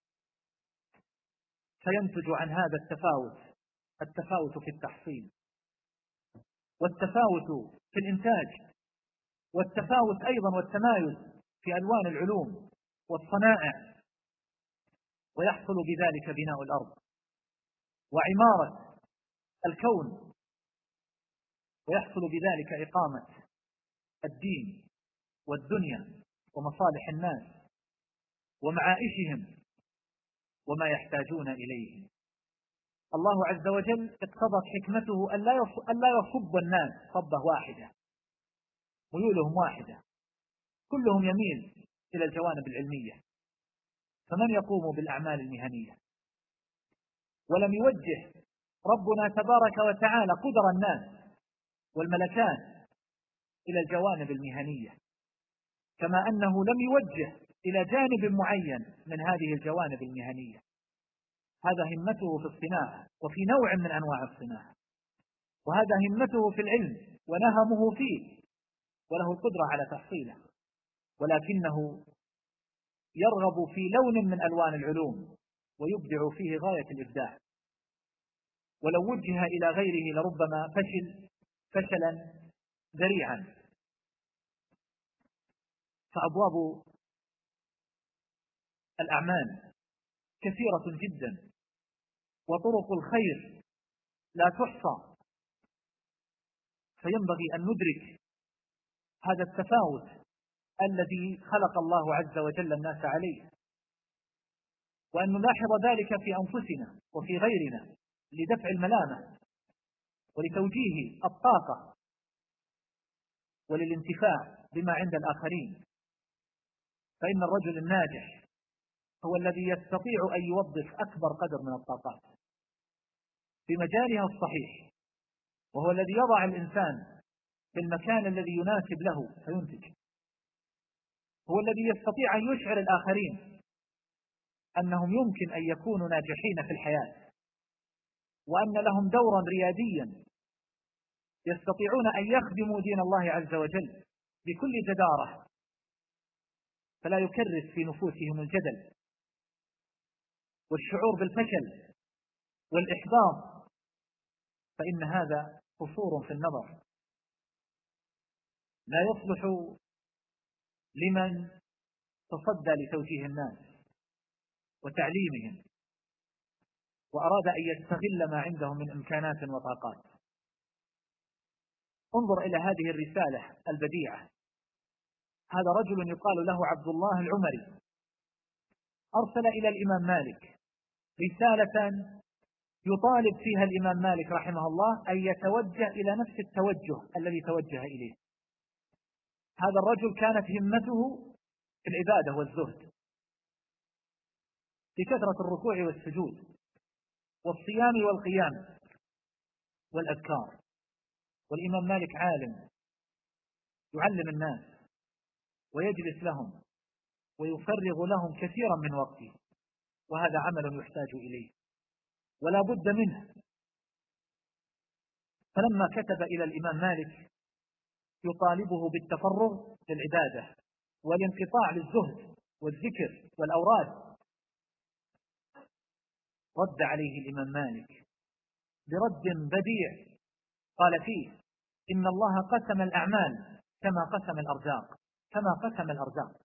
فينتج عن هذا التفاوت في التحصيل، والتفاوت في الإنتاج، والتفاوت أيضا والتمايز في ألوان العلوم والصنائع، ويحصل بذلك بناء الأرض وعمارة الكون، ويحصل بذلك إقامة الدين والدنيا ومصالح الناس ومعائشهم وما يحتاجون إليه. الله عز وجل اقتضت حكمته أن لا يصب الناس صبة واحدة، ميولهم واحدة، كلهم يميل إلى الجوانب العلمية، فمن يقوم بالأعمال المهنية. ولم يوجه ربنا تبارك وتعالى قدر الناس والملكات إلى الجوانب المهنية، كما أنه لم يوجه إلى جانب معين من هذه الجوانب المهنية. هذا همته في الصناعة وفي نوع من أنواع الصناعة، وهذا همته في العلم ونهمه فيه وله القدرة على تحصيله، ولكنه يرغب في لون من ألوان العلوم ويبدع فيه غاية الإبداع. ولو وجه إلى غيره لربما فشل فشلا ذريعا. فأبواب الأعمال كثيرة جدا، وطرق الخير لا تحصى، فينبغي أن ندرك هذا التفاوت الذي خلق الله عز وجل الناس عليه، وأن نلاحظ ذلك في أنفسنا وفي غيرنا لدفع الملامة ولتوجيه الطاقة وللانتفاع بما عند الآخرين. فإن الرجل الناجح هو الذي يستطيع أن يوظف أكبر قدر من الطاقات في مجالها الصحيح، وهو الذي يضع الإنسان في المكان الذي يناسب له فينتج. هو الذي يستطيع أن يشعر الآخرين أنهم يمكن أن يكونوا ناجحين في الحياة، وأن لهم دورا رياديا يستطيعون أن يخدموا دين الله عز وجل بكل جدارة، فلا يكرس في نفوسهم الجدل والشعور بالفشل والإحباط، فإن هذا قصور في النظر لا يصلح لمن تصدى لتوجيه الناس وتعليمهم وأراد أن يستغل ما عندهم من إمكانات وطاقات. انظر إلى هذه الرسالة البديعة. هذا رجل يقال له عبد الله العمري، أرسل إلى الإمام مالك رسالة يطالب فيها الإمام مالك رحمه الله أن يتوجه إلى نفس التوجه الذي توجه إليه. هذا الرجل كانت همته في العبادة والزهد، في كثرة الركوع والسجود والصيام والقيام والأذكار. والإمام مالك عالم يعلم الناس ويجلس لهم ويفرغ لهم كثيرا من وقته، وهذا عمل يحتاج إليه ولا بد منه. فلما كتب إلى الإمام مالك يطالبه بالتفرغ للعبادة والانقطاع للزهد والذكر والأوراد، رد عليه الإمام مالك برد بديع قال فيه: إن الله قسم الأعمال كما قسم الأرزاق،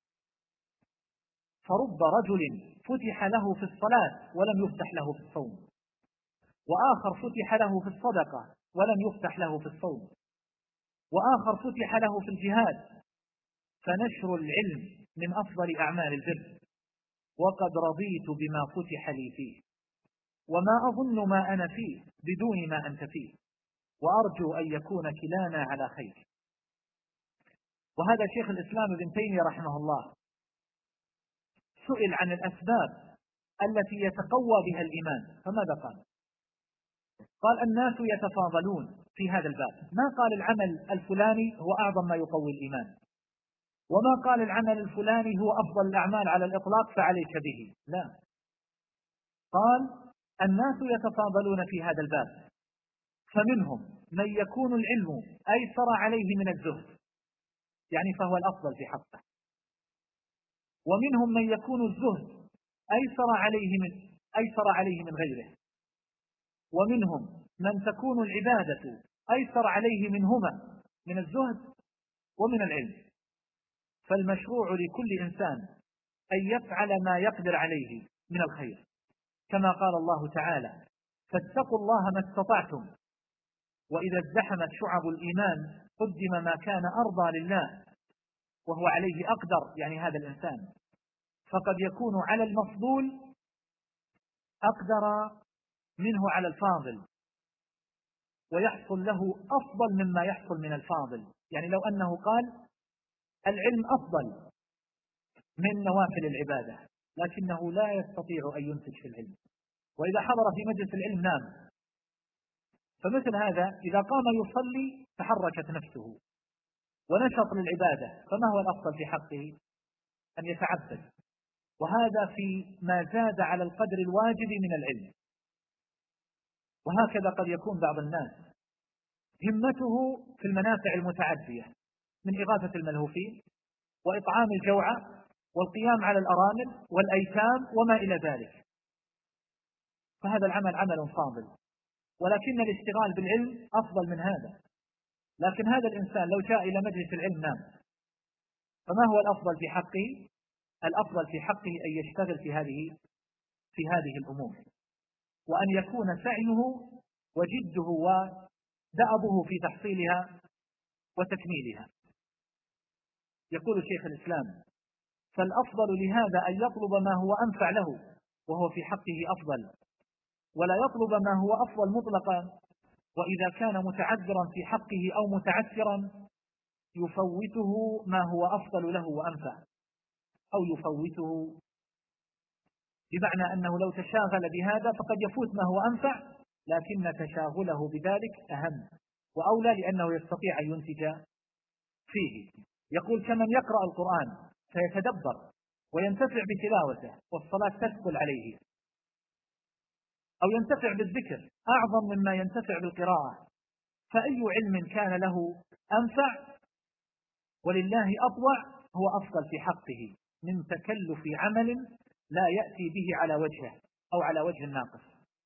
فرب رجل فتح له في الصلاة ولم يفتح له في الصوم، وآخر فتح له في الصدقة ولم يفتح له في الصوم، وآخر فتح له في الجهاد. فنشر العلم من أفضل أعمال البر، وقد رضيت بما فتح لي فيه، وما أظن ما أنا فيه بدون ما أنت فيه، وأرجو أن يكون كلانا على خير. وهذا شيخ الإسلام ابن تيمية رحمه الله سئل عن الأسباب التي يتقوى بها الإيمان، فماذا قال؟ قال: الناس يتفاضلون في هذا الباب، ما قال العمل الفلاني هو أعظم ما يقوي الإيمان، وما قال العمل الفلاني هو أفضل الأعمال على الإطلاق فعليك به، لا، قال: الناس يتفاضلون في هذا الباب، فمنهم من يكون العلم أيسر عليه من الزهد، يعني فهو الأفضل في حقه، ومنهم من يكون الزهد أيسر عليه من غيره، ومنهم من تكون العبادة أيسر عليه منهما، من الزهد ومن العلم. فالمشروع لكل إنسان أن يفعل ما يقدر عليه من الخير، كما قال الله تعالى: فاتقوا الله ما استطعتم، وإذا ازدحمت شعب الإيمان قدم ما كان أرضى لله وهو عليه أقدر، يعني هذا الإنسان، فقد يكون على المفضول أقدر منه على الفاضل، ويحصل له أفضل مما يحصل من الفاضل. يعني لو أنه قال العلم أفضل من نوافل العبادة، لكنه لا يستطيع أن ينتج في العلم، وإذا حضر في مجلس العلم نام. فمثل هذا إذا قام يصلي تحركت نفسه ونشط للعبادة، فما هو الأفضل في حقه؟ أن يتعبد، وهذا في ما زاد على القدر الواجب من العلم. وهكذا قد يكون بعض الناس همته في المنافع المتعدية من إغاثة الملهوفين وإطعام الجوعى والقيام على الأرامل والأيتام وما إلى ذلك، فهذا العمل عمل فاضل، ولكن الاشتغال بالعلم أفضل من هذا. لكن هذا الإنسان لو جاء إلى مجلس العلم نام، فما هو الأفضل في حقه؟ الأفضل في حقه أن يشتغل في هذه الأمور، وأن يكون سعيه وجده ودأبه في تحصيلها وتكميلها. يقول شيخ الإسلام: فالأفضل لهذا أن يطلب ما هو أنفع له وهو في حقه أفضل، ولا يطلب ما هو أفضل مطلقا، وإذا كان متعذرا في حقه أو متعسرا يفوته ما هو أفضل له وأنفع، أو يفوته بمعنى أنه لو تشاغل بهذا فقد يفوت ما هو أنفع، لكن تشاغله بذلك أهم وأولى لأنه يستطيع أن ينتج فيه. يقول: كمن يقرأ القرآن فيتدبر وينتفع بتلاوته والصلاة تثقل عليه، أو ينتفع بالذكر أعظم مما ينتفع بالقراءة، فأي علم كان له أنفع ولله أطوع هو أفضل في حقه من تكلف عمل لا يأتي به على وجهه أو على وجه ناقص،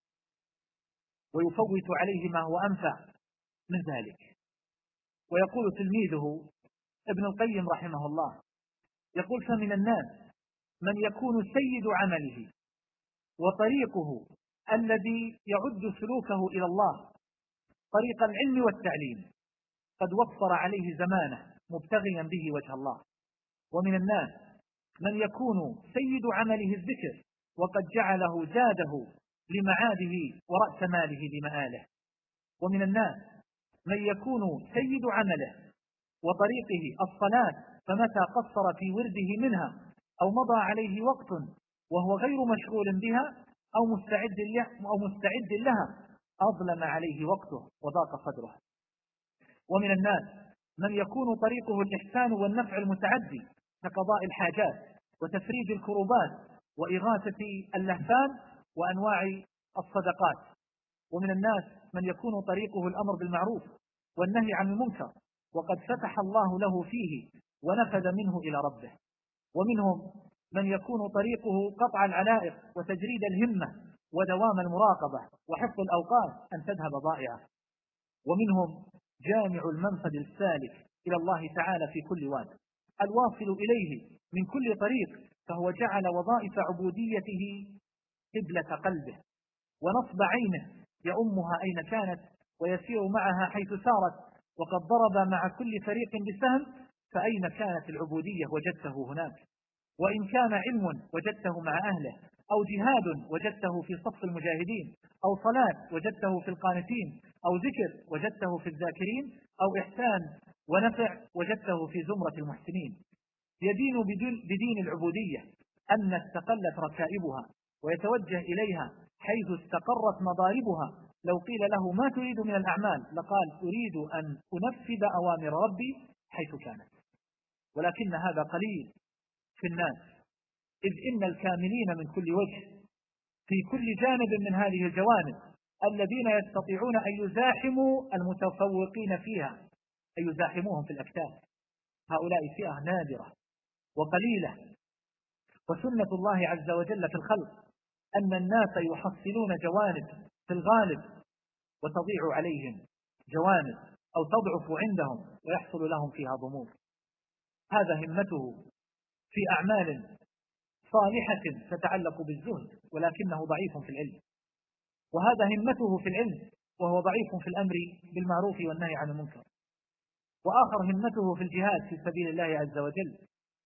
ويفوت عليه ما هو أنفع من ذلك. ويقول تلميذه ابن القيم رحمه الله، يقول: فمن الناس من يكون سيد عمله وطريقه الذي يعد سلوكه إلى الله طريق العلم والتعليم قد وفر عليه زمانه مبتغيا به وجه الله. ومن الناس من يكون سيد عمله الذكر وقد جعله زاده لمعاده ورأس ماله لمآله. ومن الناس من يكون سيد عمله وطريقه الصلاة، فمتى قصر في ورده منها أو مضى عليه وقت وهو غير مشغول بها أو مستعد لها أظلم عليه وقته وضاق صدره. ومن الناس من يكون طريقه الإحسان والنفع المتعدي كقضاء الحاجات وتفريج الكروبات وإغاثة اللهفان وأنواع الصدقات. ومن الناس من يكون طريقه الأمر بالمعروف والنهي عن المنكر وقد فتح الله له فيه ونفذ منه إلى ربه. ومنهم من يكون طريقه قطع العلائق وتجريد الهمة ودوام المراقبة وحفظ الأوقات أن تذهب ضائعة. ومنهم جامع المنفذ السالك إلى الله تعالى في كل واد الواصل إليه من كل طريق، فهو جعل وظائف عبوديته قبلة قلبه ونصب عينه يؤمها أين كانت ويسير معها حيث سارت، وقد ضرب مع كل فريق بسهم، فأين كانت العبودية وجدته هناك. وإن كان علم وجدته مع أهله، أو جهاد وجدته في صف المجاهدين، أو صلاة وجدته في القانتين، أو ذكر وجدته في الذاكرين، أو إحسان ونفع وجدته في زمرة المحسنين. يدين بدين العبودية أن استقلت ركائبها ويتوجه إليها حيث استقرت مضاربها. لو قيل له: ما تريد من الأعمال؟ لقال: أريد أن أنفذ أوامر ربي حيث كانت. ولكن هذا قليل في الناس، إذ إن الكاملين من كل وجه في كل جانب من هذه الجوانب الذين يستطيعون أن يزاحموا المتفوقين فيها، أن يزاحموهم في الأكتاف، هؤلاء فئة نادرة وقليلة. وسنة الله عز وجل في الخلق أن الناس يحصلون جوانب في الغالب وتضيع عليهم جوانب أو تضعف عندهم ويحصل لهم فيها ضمور. هذا همته في أعمال صالحة تتعلق بالزهد ولكنه ضعيف في العلم، وهذا همته في العلم وهو ضعيف في الأمر بالمعروف والنهي عن المنكر. وآخر همته في الجهاد في سبيل الله عز وجل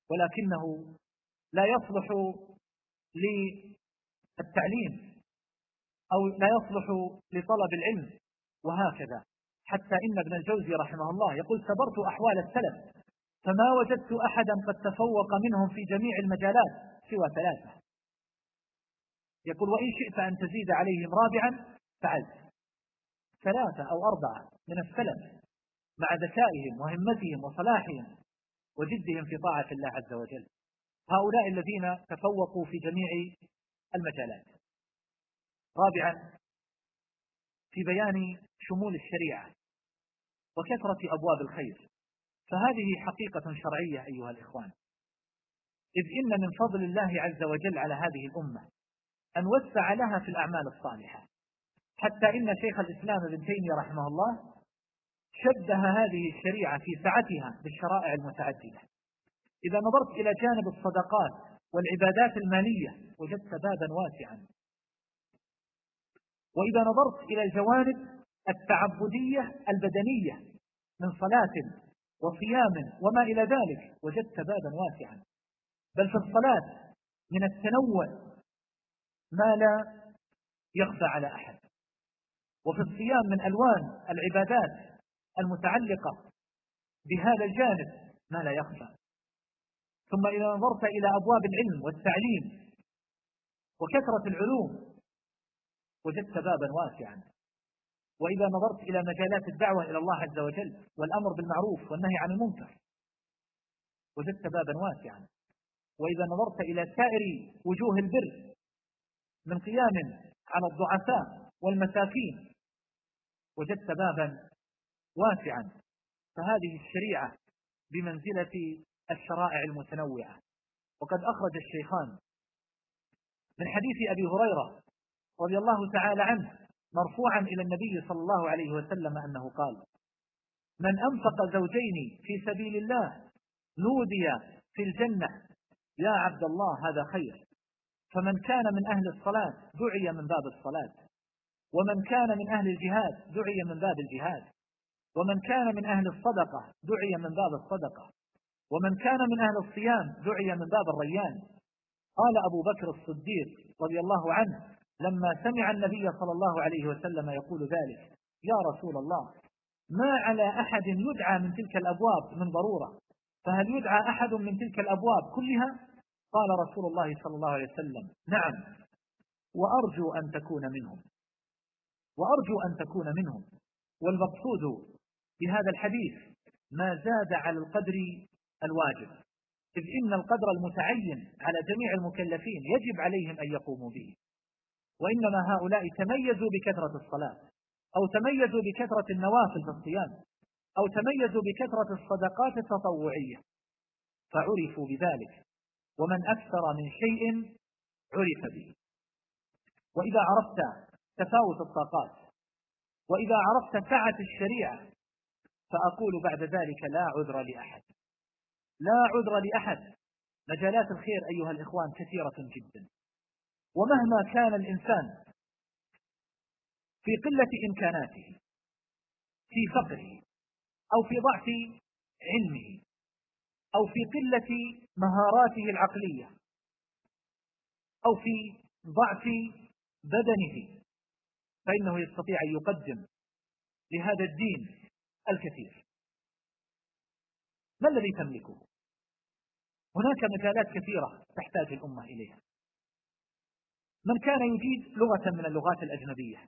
ولكنه لا يصلح للتعليم أو لا يصلح لطلب العلم، وهكذا. حتى إن ابن الجوزي رحمه الله يقول: صبرت أحوال السلف فما وجدت أحدا قد تفوق منهم في جميع المجالات سوى ثلاثة. يقول: وإن شئت أن تزيد عليهم رابعا فعلت. ثلاثة أو أربعة من السلف مع ذكائهم وهمتهم وصلاحهم وجدهم في طاعة الله عز وجل، هؤلاء الذين تفوقوا في جميع المجالات. رابعا، في بيان شمول الشريعة وكثرة أبواب الخير، فهذه حقيقة شرعية أيها الإخوان، إذ إن من فضل الله عز وجل على هذه الأمة أن وسع لها في الأعمال الصالحة، حتى إن شيخ الإسلام ابن تيمية رحمه الله شبه هذه الشريعة في سعتها بالشرائع المتعددة. إذا نظرت إلى جانب الصدقات والعبادات المالية وجدت بابا واسعا، وإذا نظرت إلى الجوانب التعبدية البدنية من صلاة وصيام وما إلى ذلك وجدت بابا واسعا. بل في الصلاة من التنوع ما لا يخفى على أحد، وفي الصيام من ألوان العبادات المتعلقة بهذا الجانب ما لا يخفى. ثم إذا نظرت إلى أبواب العلم والتعليم وكثرة العلوم وجدت بابا واسعا. وإذا نظرت إلى مجالات الدعوة إلى الله عز وجل والأمر بالمعروف والنهي عن المنكر وجدت بابا واسعا. وإذا نظرت إلى سائر وجوه البر من قيام على الضعفاء والمساكين وجدت بابا واسعا. فهذه الشريعة بمنزلة الشرائع المتنوعة. وقد أخرج الشيخان من حديث أبي هريرة رضي الله تعالى عنه مرفوعا إلى النبي صلى الله عليه وسلم أنه قال: من أنفق زوجين في سبيل الله نودي في الجنة يا عبد الله هذا خير. فمن كان من أهل الصلاة دعي من باب الصلاة، ومن كان من أهل الجهاد دعي من باب الجهاد، ومن كان من أهل الصدقة دعي من باب الصدقة، ومن كان من أهل الصيام دعي من باب الريان. قال أبو بكر الصديق رضي الله عنه لما سمع النبي صلى الله عليه وسلم يقول ذلك: يا رسول الله، ما على أحد يدعى من تلك الأبواب من ضرورة، فهل يدعى أحد من تلك الأبواب كلها؟ قال رسول الله صلى الله عليه وسلم: نعم، وأرجو أن تكون منهم، وأرجو أن تكون منهم. والمقصود بهذا الحديث ما زاد على القدر الواجب، إذ إن القدر المتعين على جميع المكلفين يجب عليهم أن يقوموا به. وإنما هؤلاء تميزوا بكثرة الصلاة، أو تميزوا بكثرة النوافل في الصيام، أو تميزوا بكثرة الصدقات التطوعية فعرفوا بذلك. ومن أكثر من شيء عرف به. وإذا عرفت تفاوت الطاقات، وإذا عرفت سعة الشريعة، فأقول بعد ذلك لا عذر لأحد، لا عذر لأحد. مجالات الخير أيها الإخوان كثيرة جدا، ومهما كان الإنسان في قلة إمكاناته، في فقره، أو في ضعف علمه، أو في قلة مهاراته العقلية، أو في ضعف بدنه، فإنه يستطيع أن يقدم لهذا الدين الكثير. ما الذي تملكه؟ هناك مجالات كثيرة تحتاج الأمة إليها. من كان يجيد لغة من اللغات الأجنبية،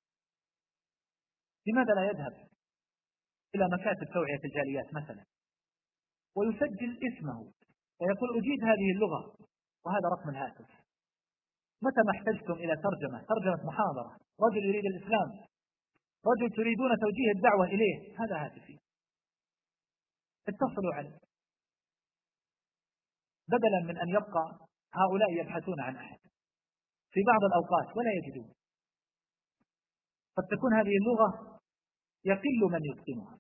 لماذا لا يذهب إلى مكاتب توعية الجاليات مثلا ويسجل اسمه ويقول: أجيد هذه اللغة وهذا رقم الهاتف، متى ما احتجتم إلى ترجمة محاضرة، رجل يريد الإسلام، رجل تريدون توجيه الدعوة إليه، هذا هاتفي، اتصلوا عليه، بدلا من أن يبقى هؤلاء يبحثون عن أحد في بعض الأوقات ولا يجدون. قد تكون هذه اللغة يقل من يتقنها.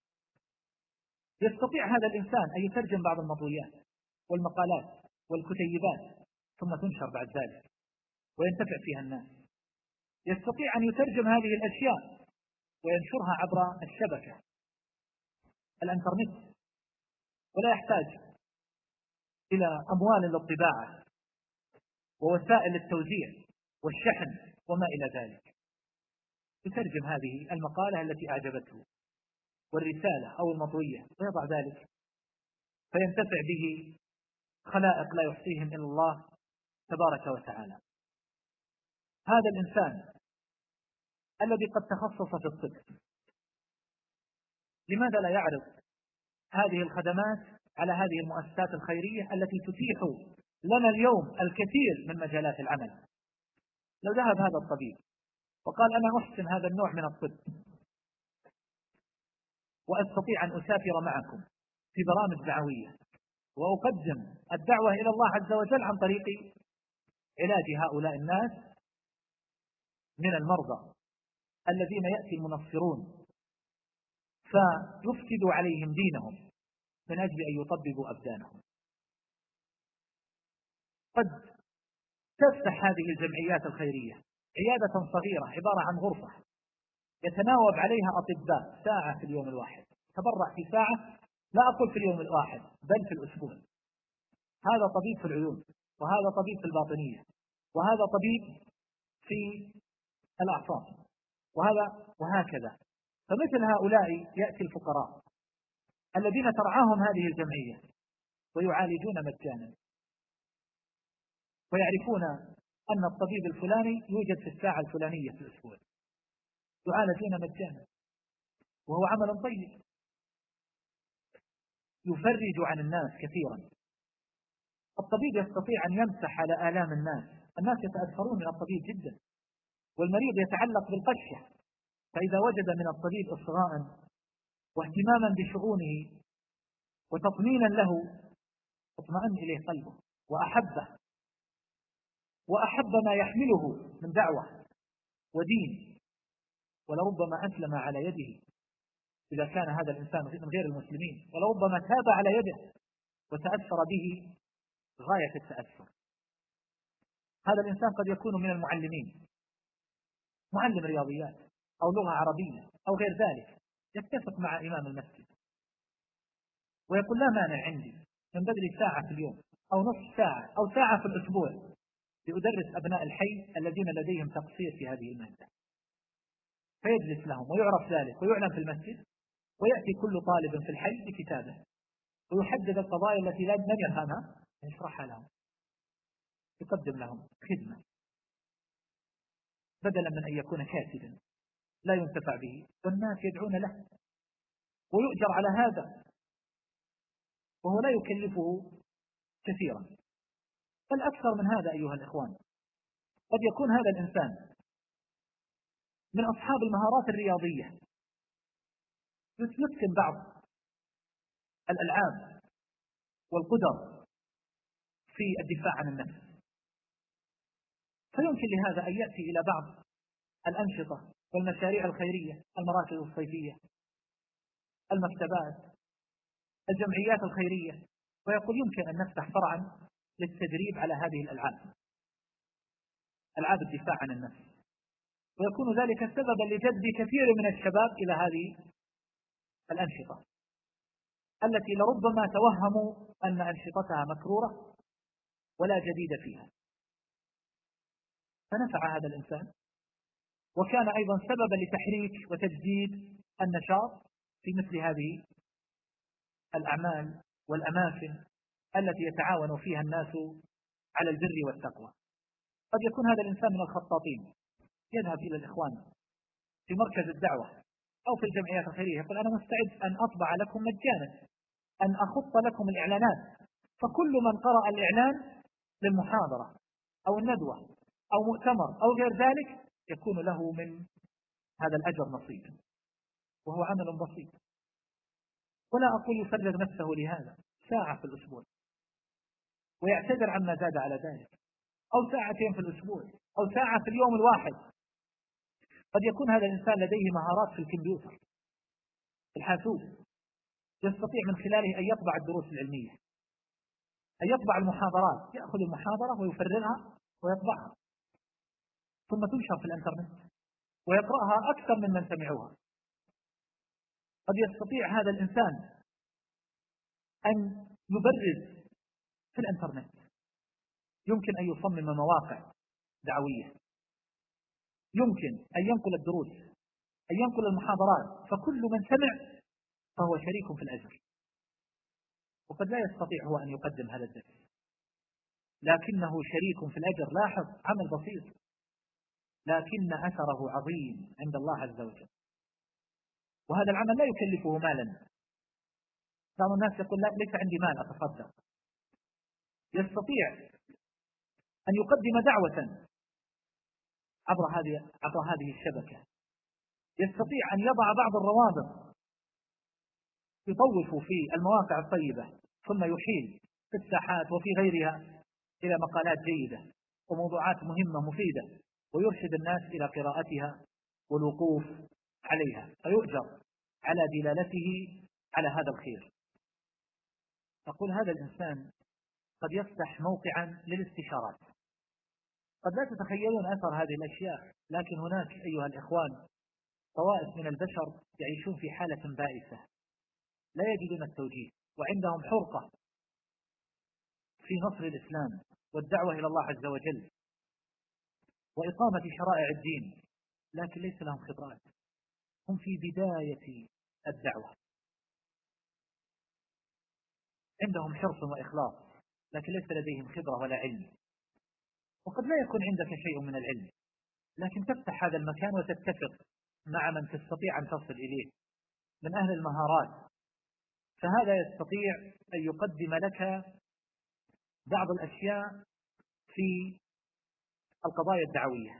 يستطيع هذا الإنسان أن يترجم بعض المطويات والمقالات والكتيبات ثم تنشر بعد ذلك وينتفع فيها الناس. يستطيع أن يترجم هذه الأشياء وينشرها عبر الشبكة الإنترنت، ولا يحتاج إلى أموال للطباعة ووسائل التوزيع والشحن وما إلى ذلك. يترجم هذه المقالة التي أعجبته والرسالة أو المطوية ويضع ذلك، فينتفع به خلائق لا يحصيهم إلا الله تبارك وتعالى. هذا الإنسان الذي قد تخصص في الطب، لماذا لا يعرض هذه الخدمات على هذه المؤسسات الخيرية التي تتيح لنا اليوم الكثير من مجالات العمل؟ لو ذهب هذا الطبيب وقال: أنا أحسن هذا النوع من الطب وأستطيع أن أسافر معكم في برامج دعوية وأقدم الدعوة إلى الله عز وجل عن طريق علاج هؤلاء الناس من المرضى الذين يأتي المنصرون فيفسدوا عليهم دينهم من أجل أن يطببوا أبدانهم. قد تفتح هذه الجمعيات الخيرية عيادة صغيرة عبارة عن غرفة يتناوب عليها أطباء ساعة في اليوم الواحد، تبرع في ساعة، لا أقول في اليوم الواحد بل في الأسبوع. هذا طبيب في العيون، وهذا طبيب في الباطنية، وهذا طبيب في الأعصاب، وهكذا. فمثل هؤلاء يأتي الفقراء الذين ترعاهم هذه الجمعية ويعالجون مجانا، ويعرفون أن الطبيب الفلاني يوجد في الساعة الفلانية في الأسبوع، يعالجون مجانا، وهو عمل طيب يفرج عن الناس كثيرا. الطبيب يستطيع أن يمسح على آلام الناس يتأثرون من الطبيب جدا، والمريض يتعلق بالقشة، فإذا وجد من الطبيب إصغاء واهتماما بشؤونه وتطمينا له اطمئن إليه قلبه وأحب ما يحمله من دعوة ودين، ولربما أسلم على يده إذا كان هذا الإنسان من غير المسلمين، ولربما تاب على يده وتأثر به غاية التأثر. هذا الإنسان قد يكون من المعلمين، معلم رياضيات أو لغة عربية أو غير ذلك، يتفق مع إمام المسجد ويقول لا مانع عندي من بذل ساعة في اليوم أو نصف ساعة أو ساعة في الأسبوع لأدرس أبناء الحي الذين لديهم تقصير في هذه المادة، فيجلس لهم ويعرف ذلك ويعلن في المسجد، ويأتي كل طالب في الحي بكتابه ويحدد القضايا التي لم يفهمها يشرحها لهم، يقدم لهم خدمة بدلا من أن يكون كاتبا لا ينتفع به، والناس يدعون له ويؤجر على هذا، وهو لا يكلفه كثيرا. بل أكثر من هذا أيها الإخوان، قد يكون هذا الإنسان من أصحاب المهارات الرياضية، يتقن بعض الألعاب والقدر في الدفاع عن النفس، فيمكن لهذا أن يأتي إلى بعض الأنشطة والمشاريع الخيرية، المراكز الصيفية، المكتبات، الجمعيات الخيرية، ويقول يمكن أن نفتح فرعا للتدريب على هذه الألعاب، ألعاب الدفاع عن النفس، ويكون ذلك سببا لجذب كثير من الشباب إلى هذه الأنشطة التي لربما توهموا أن أنشطتها مكرورة ولا جديد فيها. فنفع هذا الإنسان، وكان أيضا سببا لتحريك وتجديد النشاط في مثل هذه الأعمال والأماكن التي يتعاون فيها الناس على البر والتقوى. قد يكون هذا الإنسان من الخطاطين، يذهب إلى الإخوان في مركز الدعوة أو في الجمعيات الخيرية يقول أنا مستعد أن أطبع لكم مجانا، أن أخط لكم الإعلانات، فكل من قرأ الإعلان للمحاضرة أو الندوة أو مؤتمر أو غير ذلك يكون له من هذا الأجر نصيب، وهو عمل بسيط. ولا أقول يفرغ نفسه لهذا، ساعة في الأسبوع ويعتذر عما زاد على ذلك، أو ساعتين في الأسبوع، أو ساعة في اليوم الواحد. قد يكون هذا الإنسان لديه مهارات في الكمبيوتر، في الحاسوب، يستطيع من خلاله أن يطبع الدروس العلمية، أن يطبع المحاضرات، يأخذ المحاضرة ويفرغها ويطبعها ثم تنشر في الإنترنت ويقرأها أكثر من سمعوها. قد يستطيع هذا الإنسان أن يبرز في الإنترنت، يمكن أن يصمم مواقع دعوية، يمكن أن ينقل الدروس، أن ينقل المحاضرات، فكل من سمع فهو شريك في الأجر. وقد لا يستطيع هو أن يقدم هذا الدرس، لكنه شريك في الأجر. لاحظ، عمل بسيط لكن أثره عظيم عند الله عز وجل، وهذا العمل لا يكلفه مالا. بعض الناس يقول لا ليس عندي مال أتصدق، يستطيع أن يقدم دعوة عبر هذه الشبكة، يستطيع أن يضع بعض الروابط يطوف في المواقع الطيبة ثم يحيل في الساحات وفي غيرها إلى مقالات جيدة وموضوعات مهمة مفيدة، ويرشد الناس إلى قراءتها والوقوف عليها، فيؤجر على دلالته على هذا الخير. أقول هذا الإنسان قد يفتح موقعا للاستشارات. قد لا تتخيلون أثر هذه الأشياء، لكن هناك أيها الإخوان طوائف من البشر يعيشون في حالة بائسة، لا يجدون التوجيه، وعندهم حرقة في نصر الإسلام والدعوة إلى الله عز وجل وإقامة شرائع الدين، لكن ليس لهم خبرات. هم في بداية الدعوة، عندهم حرص وإخلاص، لكن ليس لديهم خبرة ولا علم. وقد لا يكون عندك شيء من العلم، لكن تفتح هذا المكان وتتفق مع من تستطيع أن تصل إليه من أهل المهارات، فهذا يستطيع أن يقدم لك بعض الأشياء في القضايا الدعوية،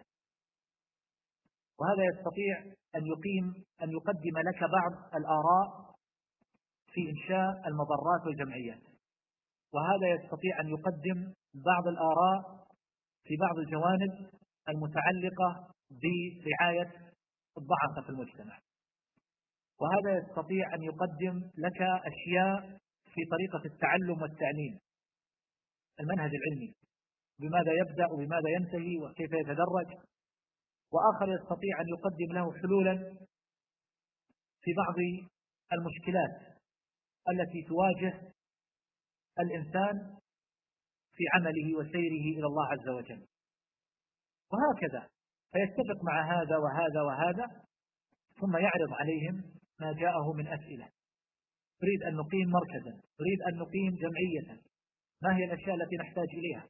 وهذا يستطيع أن يقدم لك بعض الآراء في إنشاء المبرات والجمعيات، وهذا يستطيع أن يقدم بعض الآراء في بعض الجوانب المتعلقة برعاية الضعف في المجتمع، وهذا يستطيع أن يقدم لك أشياء في طريقة التعلم والتعليم، المنهج العلمي بماذا يبدأ وبماذا ينتهي وكيف يتدرج. وآخر يستطيع أن يقدم له حلولا في بعض المشكلات التي تواجه الإنسان في عمله وسيره إلى الله عز وجل، وهكذا. فيتفق مع هذا وهذا وهذا، ثم يعرض عليهم ما جاءه من أسئلة. نريد أن نقيم مركزا، نريد أن نقيم جمعية، ما هي الأشياء التي نحتاج إليها؟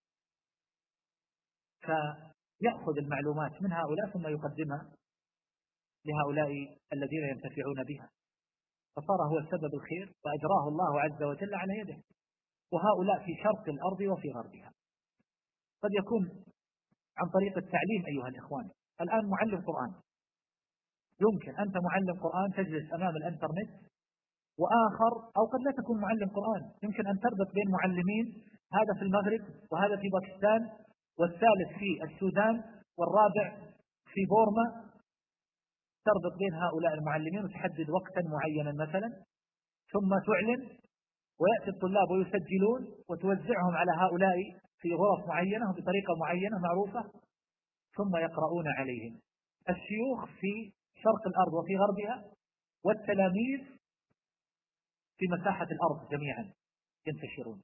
فيأخذ المعلومات من هؤلاء ثم يقدمها لهؤلاء الذين ينتفعون بها، فصار هو سبب الخير وأجراه الله عز وجل على يده. وهؤلاء في شرق الأرض وفي غربها. قد يكون عن طريق التعليم أيها الإخوان. الآن معلم قرآن، يمكن أنت معلم قرآن تجلس أمام الإنترنت، وآخر أو قد لا تكون معلم قرآن، يمكن أن تربط بين معلمين، هذا في المغرب وهذا في باكستان والثالث في السودان والرابع في بورما، تربط بين هؤلاء المعلمين وتحدد وقتا معينا مثلا، ثم تعلن ويأتي الطلاب ويسجلون وتوزعهم على هؤلاء في غرف معينة وبطريقة معينة معروفة، ثم يقرؤون عليهم. الشيوخ في شرق الأرض وفي غربها، والتلاميذ في مساحة الأرض جميعا ينتشرون.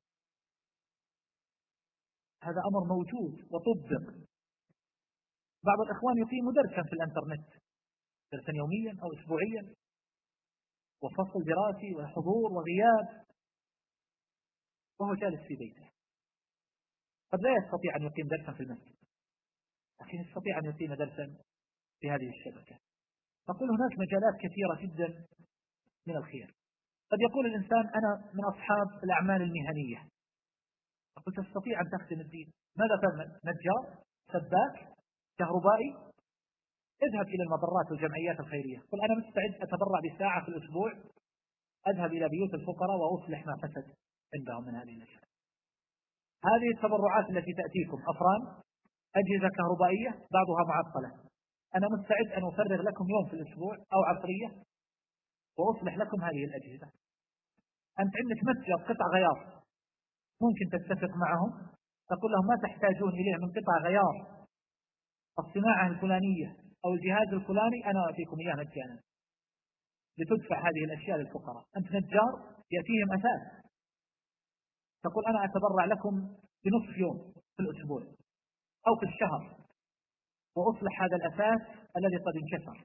هذا أمر موجود وطبق. بعض الإخوان يقيم درسا في الانترنت، درسا يوميا أو أسبوعيا، وفصل دراسي وحضور وغياب، وهو جالس في بيته. قد لا يستطيع أن يقيم درسا في المسجد، لكن يستطيع أن يقيم درسا في هذه الشبكة. فقل هناك مجالات كثيرة جدا من الخير. قد يقول الإنسان أنا من أصحاب الأعمال المهنية، أقول تستطيع أن تخدم الدين. ماذا تعمل؟ نجار، سباك، كهربائي؟ اذهب إلى المبرات والجمعيات الخيرية، قل أنا مستعد أتبرع بساعة في الأسبوع، أذهب إلى بيوت الفقراء وأصلح ما فسد عندهم من هذه الأشياء. هذه التبرعات التي تأتيكم أفران، أجهزة كهربائية بعضها معطلة، أنا مستعد أن أفرغ لكم يوم في الأسبوع أو عصرية وأصلح لكم هذه الأجهزة. أنت عندك متجر قطع غيار، ممكن تتفق معهم تقول لهم ما تحتاجون إليه من قطع غيار الصناعة الفلانية أو الجهاز الفلاني، أنا أعطيكم إياه مجانا لتدفع هذه الأشياء للفقراء. أنت نجار يأتيهم أثاث، تقول أنا أتبرع لكم بنصف يوم في الأسبوع أو في الشهر وأصلح هذا الأثاث الذي قد انكسر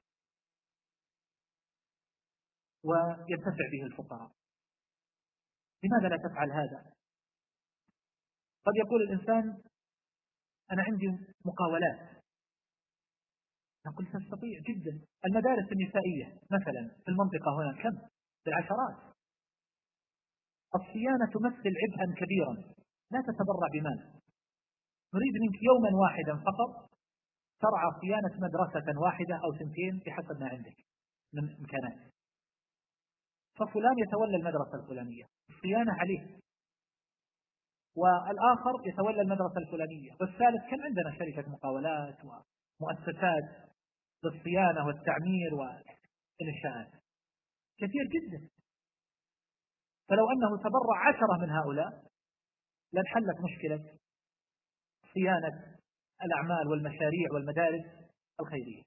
وينتفع به الفقراء. لماذا لا تفعل هذا؟ قد يقول الإنسان أنا عندي مقاولات، نقول تستطيع جدا. المدارس النسائية مثلا في المنطقة هنا كم؟ بالعشرات. الصيانة تمثل عبئا كبيرا، لا تتبرع بمال، نريد منك يوما واحدا فقط ترعى صيانة مدرسة واحدة أو سنتين بحسب ما عندك من إمكانات، ففلان يتولى المدرسة الفلانية الصيانة عليه، والآخر يتولى المدرسة الفلانية، والثالث كم عندنا شركة مقاولات ومؤسسات للصيانة والتعمير والإنشاءات كثير جدا. فلو أنه تبرع 10 من هؤلاء لانحلت مشكلة صيانة الأعمال والمشاريع والمدارس الخيرية.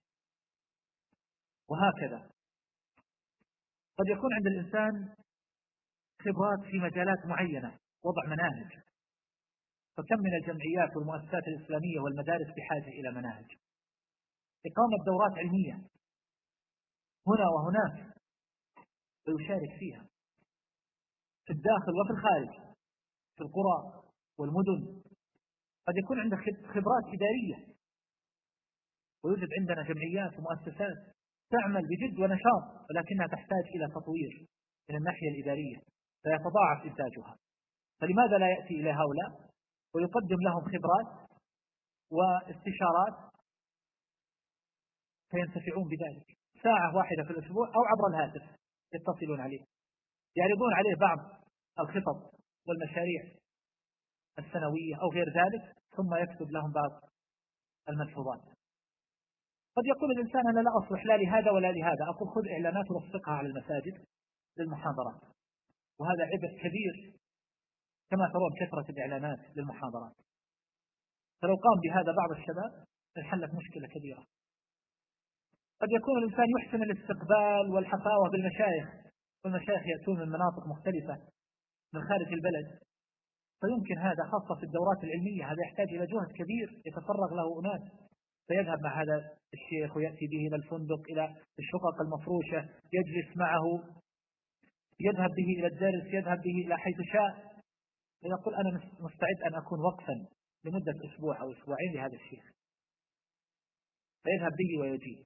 وهكذا قد يكون عند الإنسان خبرات في مجالات معينة، وضع مناهج، فكم من الجمعيات والمؤسسات الإسلامية والمدارس بحاجة إلى مناهج، إقامة دورات علمية هنا وهناك ويشارك فيها في الداخل وفي الخارج، في القرى والمدن. قد يكون عندك خبرات إدارية، ويوجد عندنا جمعيات ومؤسسات تعمل بجد ونشاط، ولكنها تحتاج إلى تطوير من الناحية الإدارية فيتضاعف إنتاجها. فلماذا لا يأتي إلى هؤلاء ويقدم لهم خبرات واستشارات فينتفعون بذلك؟ ساعة واحدة في الأسبوع أو عبر الهاتف يتصلون عليه، يعرضون عليه بعض الخطط والمشاريع السنوية أو غير ذلك، ثم يكتب لهم بعض الملحوظات. قد يقول الإنسان أنا لا أصلح لا لهذا ولا لهذا، أقول خذ إعلانات ورفقها على المساجد للمحاضرات، وهذا عبء كبير كما ترون كثرة الإعلانات للمحاضرات. فلو قام بهذا بعض الشباب انحلت مشكلة كبيرة. قد يكون الإنسان يحسن الاستقبال والحفاوة بالمشايخ، والمشايخ يأتون من مناطق مختلفة من خارج البلد، فيمكن هذا خاصة في الدورات العلمية، هذا يحتاج إلى جهد كبير يتفرغ له أناس، فيذهب مع هذا الشيخ ويأتي به إلى الفندق، إلى الشقق المفروشة، يجلس معه، يذهب به إلى الدرس، يذهب به إلى حيث شاء، يقول أنا مستعد أن أكون وقفا لمدة أسبوع أو أسبوعين لهذا الشيخ، فيذهب به ويجي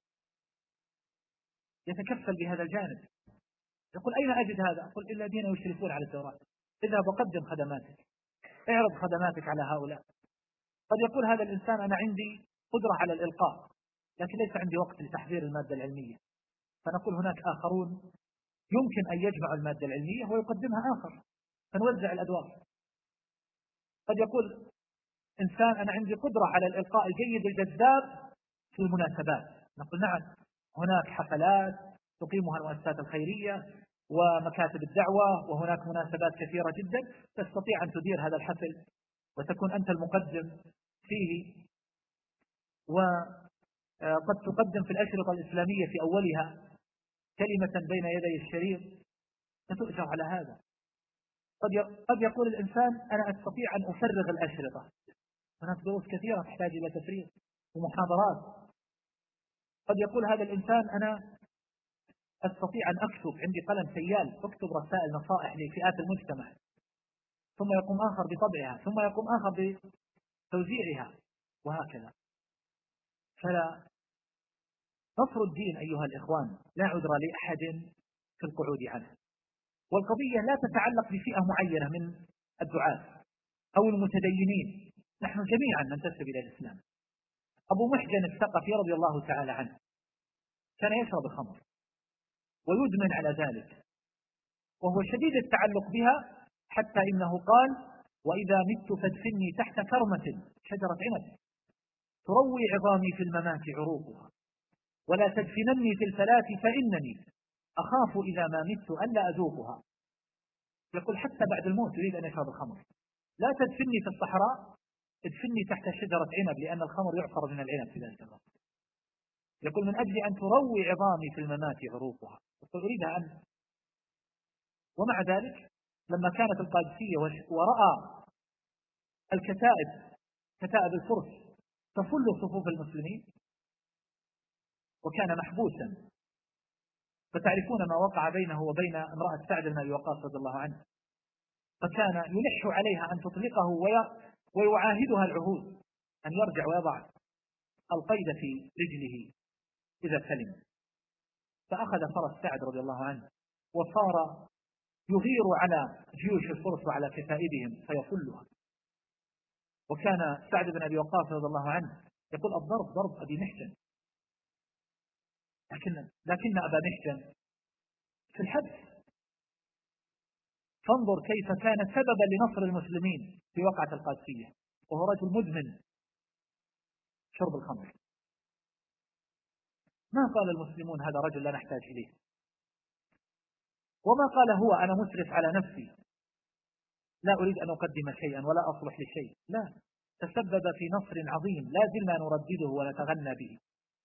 يتكفل بهذا الجانب. يقول أين أجد هذا؟ أقول إلا الذين يشرفون على الدورات، اذهب وقدم خدماتك، اعرض خدماتك على هؤلاء. قد يقول هذا الإنسان أنا عندي قدرة على الإلقاء لكن ليس عندي وقت لتحضير المادة العلمية، فنقول هناك آخرون يمكن أن يجمعوا المادة العلمية ويقدمها آخر، فنوزع الأدوار. قد يقول إنسان أنا عندي قدرة على الإلقاء الجيد الجذاب في المناسبات، نقول نعم هناك حفلات تقيمها المؤسسات الخيرية ومكاتب الدعوة، وهناك مناسبات كثيرة جدا تستطيع أن تدير هذا الحفل وتكون أنت المقدم فيه، وقد تقدم في الأشرطة الإسلامية في أولها كلمة بين يدي الشريط فتؤجر على هذا. قد يقول الإنسان أنا أستطيع أن أفرغ الأشرطة، هناك دروس كثيرة تحتاج إلى تفريغ ومحاضرات. قد يقول هذا الإنسان أنا أستطيع أن أكتب، عندي قلم سيال أكتب رسائل نصائح لفئات المجتمع، ثم يقوم آخر بطبعها، ثم يقوم آخر بتوزيعها، وهكذا. فلا نصر الدين أيها الإخوان لا عذر لأحد في القعود عنه، والقضية لا تتعلق بفئة معينة من الدعاة أو المتدينين، نحن جميعا ننتسب إلى الإسلام. أبو محجن الثقفي رضي الله تعالى عنه كان يشرب الخمر ويدمن على ذلك، وهو شديد التعلق بها، حتى إنه قال وإذا مت فادفني تحت كرمة شجرة عنب تروي عظامي في الممات عروقها، ولا تدفنني في الفلاة فإنني أخاف إذا ما مت ألا أذوقها. يقول حتى بعد الموت يريد أن يشرب الخمر، لا تدفني في الصحراء، ادفني تحت شجرة عنب، لأن الخمر يعصر من العنب في ذلك الوقت. يقول من أجل أن تروي عظامي في الممات عروقها، يقول أريدها أن. ومع ذلك لما كانت القادسية ورأى الكتائب كتائب الفرس تفل صفوف المسلمين وكان محبوسا، فتعرفون ما وقع بينه وبين امرأة سعد بن أبي وقاص رضي الله عنه، فكان يلح عليها أن تطلقه ويعاهدها العهود أن يرجع ويضع القيد في رجله إذا سلم. فأخذ فرس سعد رضي الله عنه وصار يغير على جيوش الفرس وعلى كتائبهم فيفلها. وكان سعد بن أبي وقاص رضي الله عنه يقول الضرب ضرب أبي محجن، لكن أبا محجن في الحبس. فانظر كيف كان سببا لنصر المسلمين في وقعة القادسية، وهو رجل مدمن شرب الخمر. ما قال المسلمون هذا رجل لا نحتاج إليه، وما قال هو أنا مسرف على نفسي لا أريد أن أقدم شيئا ولا أصلح لشيء، لا، تسبب في نصر عظيم لا زلنا نردده ونتغنى به.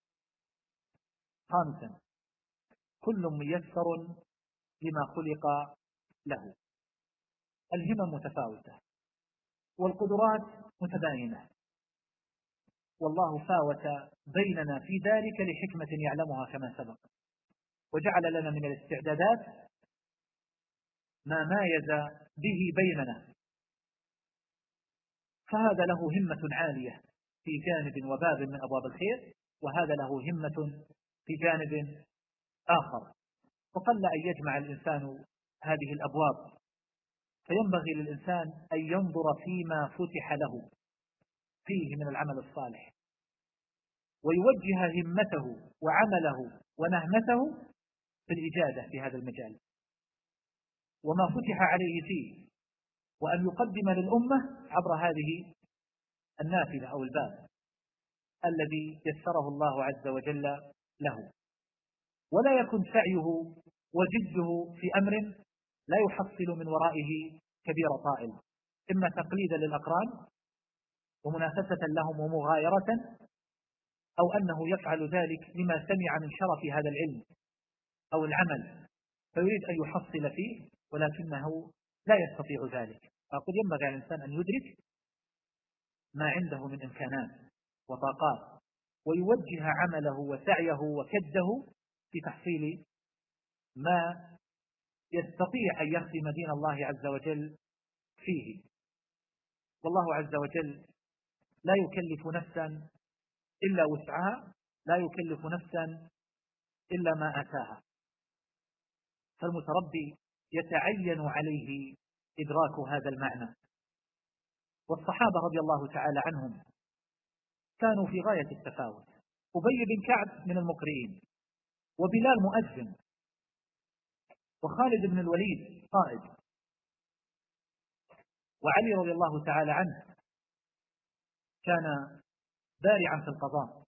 خامسا، كل ميسر لما خلق له. الهمم متفاوتة والقدرات متباينة، والله فاوت بيننا في ذلك لحكمة يعلمها كما سبق، وجعل لنا من الاستعدادات ما مايز به بيننا، فهذا له همة عالية في جانب وباب من أبواب الخير، وهذا له همة في جانب آخر، وقل أن يجمع الإنسان هذه الأبواب، فينبغي للإنسان أن ينظر فيما فتح له فيه من العمل الصالح، ويوجه همته وعمله ونهمته في الإجادة في هذا المجال وما فتح عليه فيه، وأن يقدم للأمة عبر هذه النافذة أو الباب الذي يسره الله عز وجل له، ولا يكن سعيه وجده في أمر لا يحصل من ورائه كبير طائل، إما تقليدا للأقران ومنافسة لهم ومغايرة، أو أنه يفعل ذلك لما سمع من شرف هذا العلم أو العمل فيريد أن يحصل فيه ولكنه لا يستطيع ذلك. فقد ينبغي على الإنسان أن يدرك ما عنده من إمكانات وطاقات، ويوجه عمله وسعيه وكده في تحصيل ما يستطيع أن يخدم دين الله عز وجل فيه. والله عز وجل لا يكلف نفسا إلا وسعها، لا يكلف نفسا إلا ما آتاها، فالمتربي يتعين عليه إدراك هذا المعنى. والصحابة رضي الله تعالى عنهم كانوا في غاية التفاوت، أبي بن كعب من المقرئين، وبلال مؤذن، وخالد بن الوليد قائد، وعلي رضي الله تعالى عنه كان بارعا في القضاء،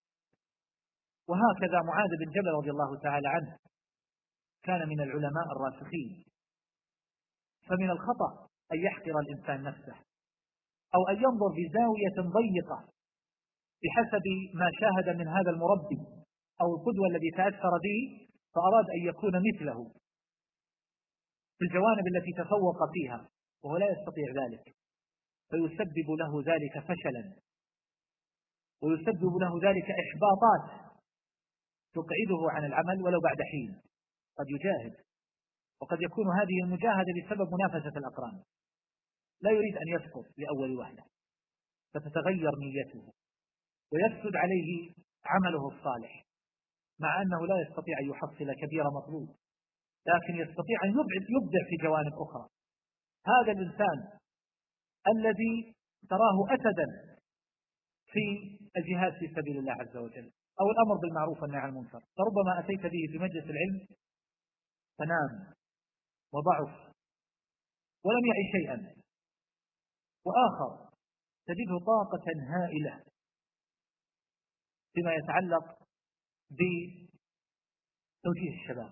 وهكذا معاذ بن جبل رضي الله تعالى عنه كان من العلماء الراسخين. فمن الخطأ أن يحقر الإنسان نفسه أو أن ينظر بزاوية ضيقة بحسب ما شاهد من هذا المربي أو القدوة الذي تأثر به فأراد أن يكون مثله في الجوانب التي تفوق فيها، وهو لا يستطيع ذلك، فيسبب له ذلك فشلا، ويسبب له ذلك إحباطات تقعده عن العمل ولو بعد حين. قد يجاهد، وقد يكون هذه المجاهدة بسبب منافسة الأقران، لا يريد أن يسقط لأول وهلة، فتتغير نيته ويفسد عليه عمله الصالح، مع أنه لا يستطيع أن يحصل كبير مطلوب، لكن يستطيع أن يبدع في جوانب أخرى. هذا الإنسان الذي تراه أسدا في الجهاد في سبيل الله عز وجل أو الأمر بالمعروف والنهي عن المنكر، فربما أتيت به في مجلس العلم فنام وضعف ولم يعي شيئا، وآخر تجده طاقة هائلة فيما يتعلق بتوجيه الشباب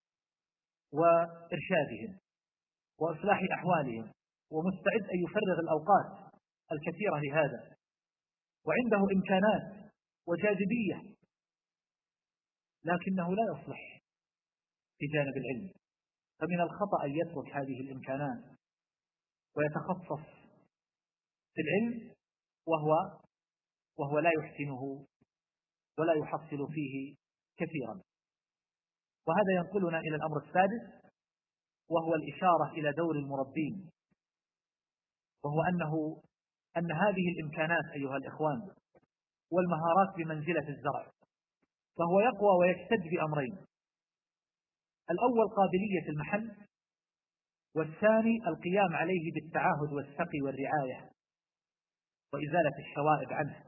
وإرشادهم وإصلاح أحوالهم، ومستعد أن يفرغ الأوقات الكثيرة لهذا، وعنده إمكانات وجاذبية، لكنه لا يصلح في جانب العلم. فمن الخطأ أن يترك هذه الإمكانات ويتخصص في العلم وهو لا يحسنه ولا يحصل فيه كثيرا. وهذا ينقلنا إلى الأمر السادس، وهو الإشارة إلى دور المربين، وهو أن هذه الإمكانات أيها الإخوان والمهارات بمنزلة الزرع، فهو يقوى ويشتد بأمرين: الأول قابلية المحل، والثاني القيام عليه بالتعاهد والسقي والرعاية وإزالة الشوائب عنه.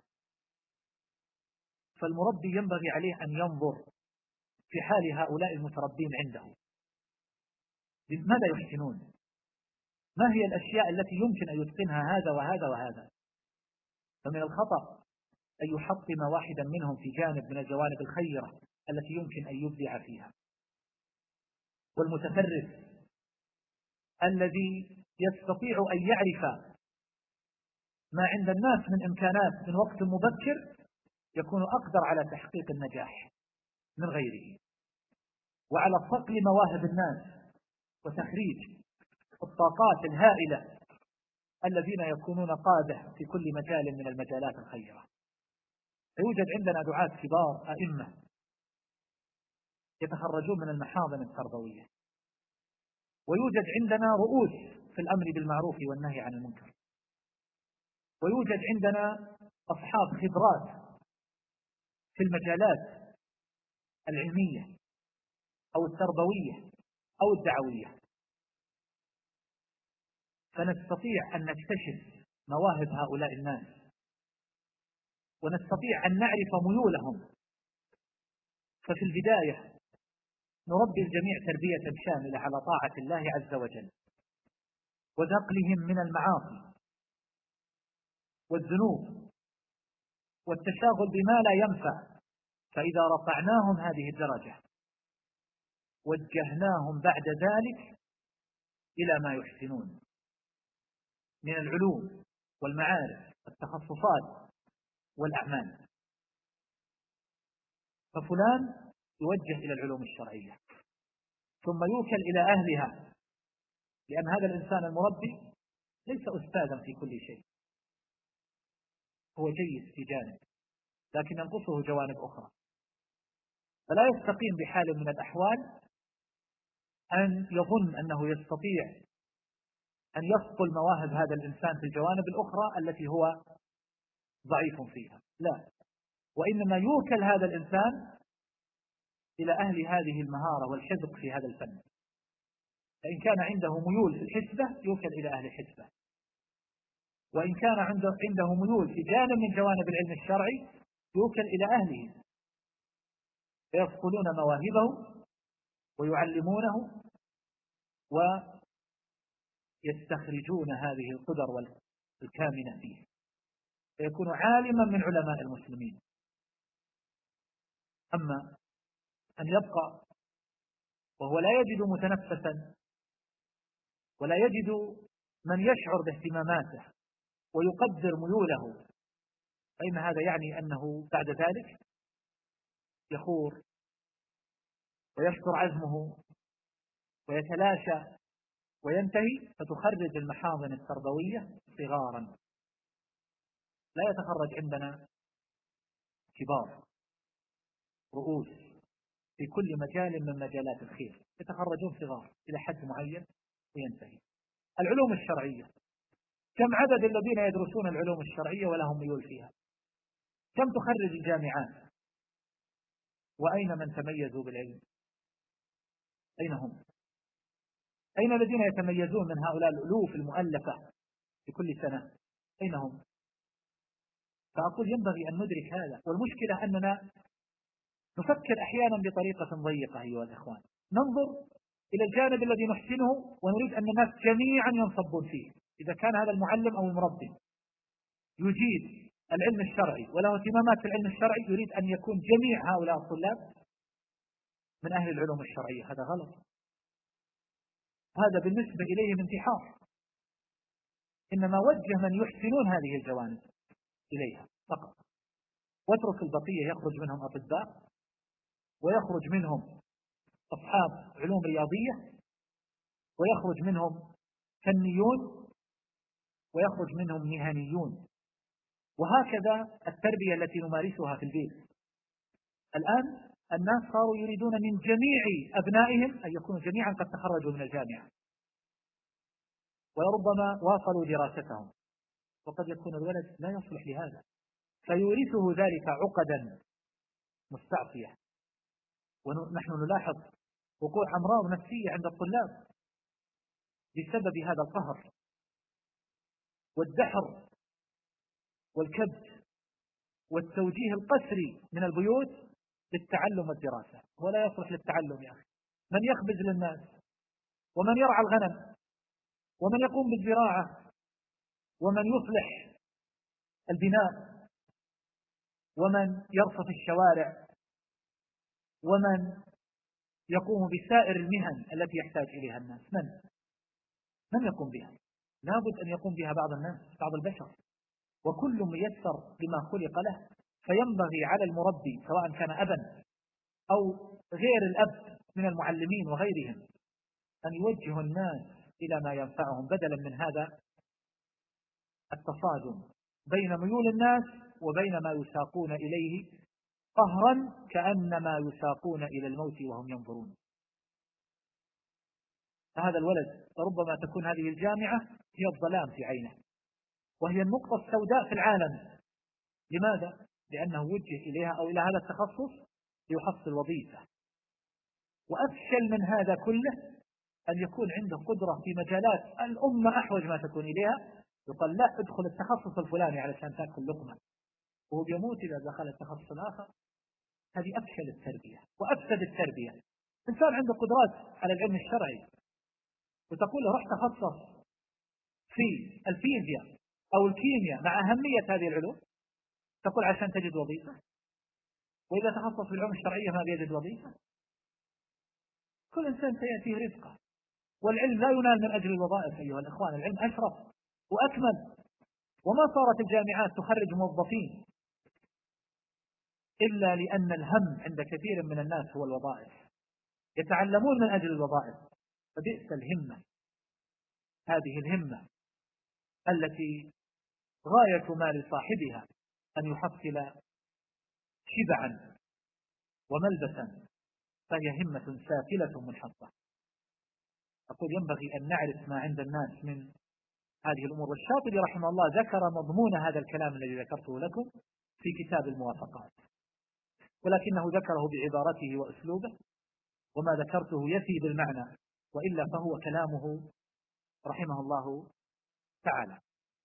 فالمربي ينبغي عليه أن ينظر في حال هؤلاء المتربين عنده، ماذا يحسنون، ما هي الأشياء التي يمكن أن يتقنها هذا وهذا وهذا. فمن الخطأ أن يحطم واحدا منهم في جانب من الجوانب الخيرة التي يمكن أن يبدع فيها، والمتفرد الذي يستطيع أن يعرف ما عند الناس من إمكانات من وقت مبكر يكون أقدر على تحقيق النجاح من غيره، وعلى صقل مواهب الناس وتخريج الطاقات الهائلة الذين يكونون قادة في كل مجال من المجالات الخيرة. فيوجد عندنا دعاة كبار أئمة يتخرجون من المحاضن التربوية، ويوجد عندنا رؤوس في الأمر بالمعروف والنهي عن المنكر، ويوجد عندنا أصحاب خبرات في المجالات العلمية أو التربوية أو الدعوية، فنستطيع أن نكتشف مواهب هؤلاء الناس، ونستطيع أن نعرف ميولهم. ففي البداية نربي الجميع تربية شاملة على طاعة الله عز وجل، وذقلهم من المعاصي والذنوب والتشاغل بما لا ينفع، فإذا رفعناهم هذه الدرجة وجهناهم بعد ذلك إلى ما يحسنون من العلوم والمعارف والتخصصات والأعمال. ففلان يوجه إلى العلوم الشرعية ثم يوكل إلى أهلها، لأن هذا الإنسان المربي ليس أستاذا في كل شيء، هو جيد في جانب لكن ينقصه جوانب أخرى، فلا يستقيم بحال من الأحوال أن يظن أنه يستطيع أن يصقل مواهب هذا الإنسان في الجوانب الأخرى التي هو ضعيف فيها، لا، وإنما يوكل هذا الإنسان إلى أهل هذه المهارة والحذق في هذا الفن. فإن كان عنده ميول في الحسبة يوكل إلى أهل الحسبة، وإن كان عنده ميول في جانب من جوانب العلم الشرعي يوكل إلى أهله، فيصقلون مواهبه ويعلمونه ويستخرجون هذه القدر الكامنة فيه، فيكون عالما من علماء المسلمين. أما أن يبقى وهو لا يجد متنفسا ولا يجد من يشعر باهتماماته ويقدر ميوله، فإن هذا يعني أنه بعد ذلك يخور ويشكر عزمه ويتلاشى وينتهي، فتخرج المحاضن التربوية صغارا. لا يتخرج عندنا كبار رؤوس في كل مجال من مجالات الخير، يتخرجون صغار إلى حد معين وينتهي. العلوم الشرعية، كم عدد الذين يدرسون العلوم الشرعية ولهم ميول فيها؟ كم تخرج الجامعات؟ وأين من تميزوا بالعلم؟ أين هم؟ أين الذين يتميزون من هؤلاء الألوف المؤلفة في كل سنة؟ أين هم؟ فأقول ينبغي أن ندرك هذا، والمشكلة أننا نفكر أحيانا بطريقة ضيقة أيها الإخوان، ننظر إلى الجانب الذي نحسنه ونريد أن الناس جميعا ينصبون فيه. إذا كان هذا المعلم أو المربي يجيد العلم الشرعي وله اهتمامات في العلم الشرعي، يريد أن يكون جميع هؤلاء الطلاب من أهل العلوم الشرعية، هذا غلط، هذا بالنسبة إليهم انتحار. إنما وجه من يحسنون هذه الجوانب إليها فقط، واترك البقية يخرج منهم أطباء، ويخرج منهم أصحاب علوم رياضية، ويخرج منهم فنيون، ويخرج منهم مهنيون، وهكذا التربية التي نمارسها في البيت. الآن الناس صاروا يريدون من جميع أبنائهم أن يكونوا جميعا قد تخرجوا من الجامعة، وربما واصلوا دراستهم، وقد يكون الولد لا يصلح لهذا، فيورثه ذلك عقدا مستعصية. ونحن نلاحظ وقوع أمراض نفسية عند الطلاب بسبب هذا القهر والدحر والكبت والتوجيه القسري من البيوت للتعلم والدراسة. ولا يصلح للتعلم يا أخي، من يخبز للناس، ومن يرعى الغنم، ومن يقوم بالزراعة، ومن يصلح البناء، ومن يرصف الشوارع، ومن يقوم بسائر المهن التي يحتاج إليها الناس؟ من يقوم بها؟ لابد أن يقوم بها بعض الناس، بعض البشر، وكل ميسر لما خلق له. فينبغي على المربي سواء كان أبا أو غير الأب من المعلمين وغيرهم أن يوجه الناس إلى ما ينفعهم، بدلا من هذا التصادم بين ميول الناس وبين ما يساقون إليه قهرا، كأنما يساقون إلى الموت وهم ينظرون. فهذا الولد ربما تكون هذه الجامعة هي الظلام في عينه، وهي النقطة السوداء في العالم. لماذا؟ لأنه وجه إليها أو إلى هذا التخصص ليحصل وظيفة. وأفشل من هذا كله أن يكون عنده قدرة في مجالات الأمة أحوج ما تكون إليها، يقال لا ادخل التخصص الفلاني علشان تأكل لقمة، وهو بيموت إذا دخل التخصص الآخر. هذه أفشل التربية وأفسد التربية. إنسان عنده قدرات على العلم الشرعي وتقول له روح تخصص في الفيزياء أو الكيمياء مع أهمية هذه العلوم، تقول عشان تجد وظيفة. وإذا تخصص في العلوم الشرعية ما بيجد وظيفة. كل إنسان سيأتيه رزقه، والعلم لا ينال من أجل الوظائف أيها الإخوان، العلم أشرف وأكمل. وما صارت الجامعات تخرج موظفين إلا لأن الهم عند كثير من الناس هو الوظائف، يتعلمون من أجل الوظائف. فبئس الهمة، هذه الهمة التي غاية ما لصاحبها أن يحصل شبعا وملبسا، فهي همة سافلة منحطة. أقول ينبغي أن نعرف ما عند الناس من هذه الأمور. والشاطبي رحمه الله ذكر مضمون هذا الكلام الذي ذكرته لكم في كتاب الموافقات، ولكنه ذكره بعبارته وأسلوبه، وما ذكرته يفي بالمعنى، وإلا فهو كلامه رحمه الله تعالى.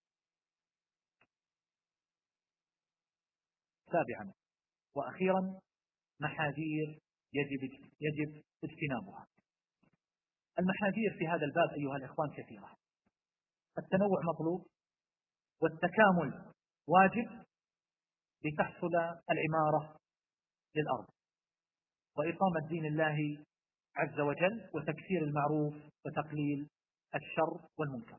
سابعا وأخيرا محاذير يجب اجتنابها. المحاذير في هذا الباب أيها الإخوان كثيرة. التنوع مطلوب، والتكامل واجب لتحصل العمارة للأرض، وإقامة دين الله عز وجل، وتكثير المعروف وتقليل الشر والمنكر.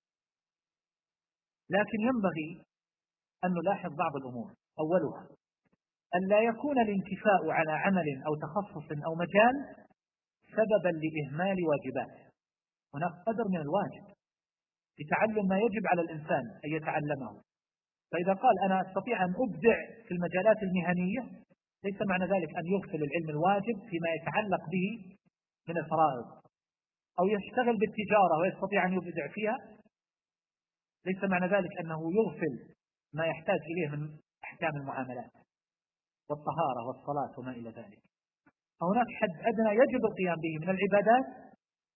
لكن ينبغي أن نلاحظ بعض الأمور. أولها أن لا يكون الانكفاء على عمل أو تخصص أو مجال سببا لإهمال واجبات. هناك قدر من الواجب لتعلم ما يجب على الإنسان أن يتعلمه. فإذا قال أنا أستطيع أن أبدع في المجالات المهنية، ليس معنى ذلك أن يغفل العلم الواجب فيما يتعلق به من الفرائض، أو يشتغل بالتجارة ويستطيع أن يبدع فيها، ليس معنى ذلك أنه يغفل ما يحتاج إليه من أحكام المعاملات والطهارة والصلاة وما إلى ذلك. فهناك حد أدنى يجب القيام به من العبادات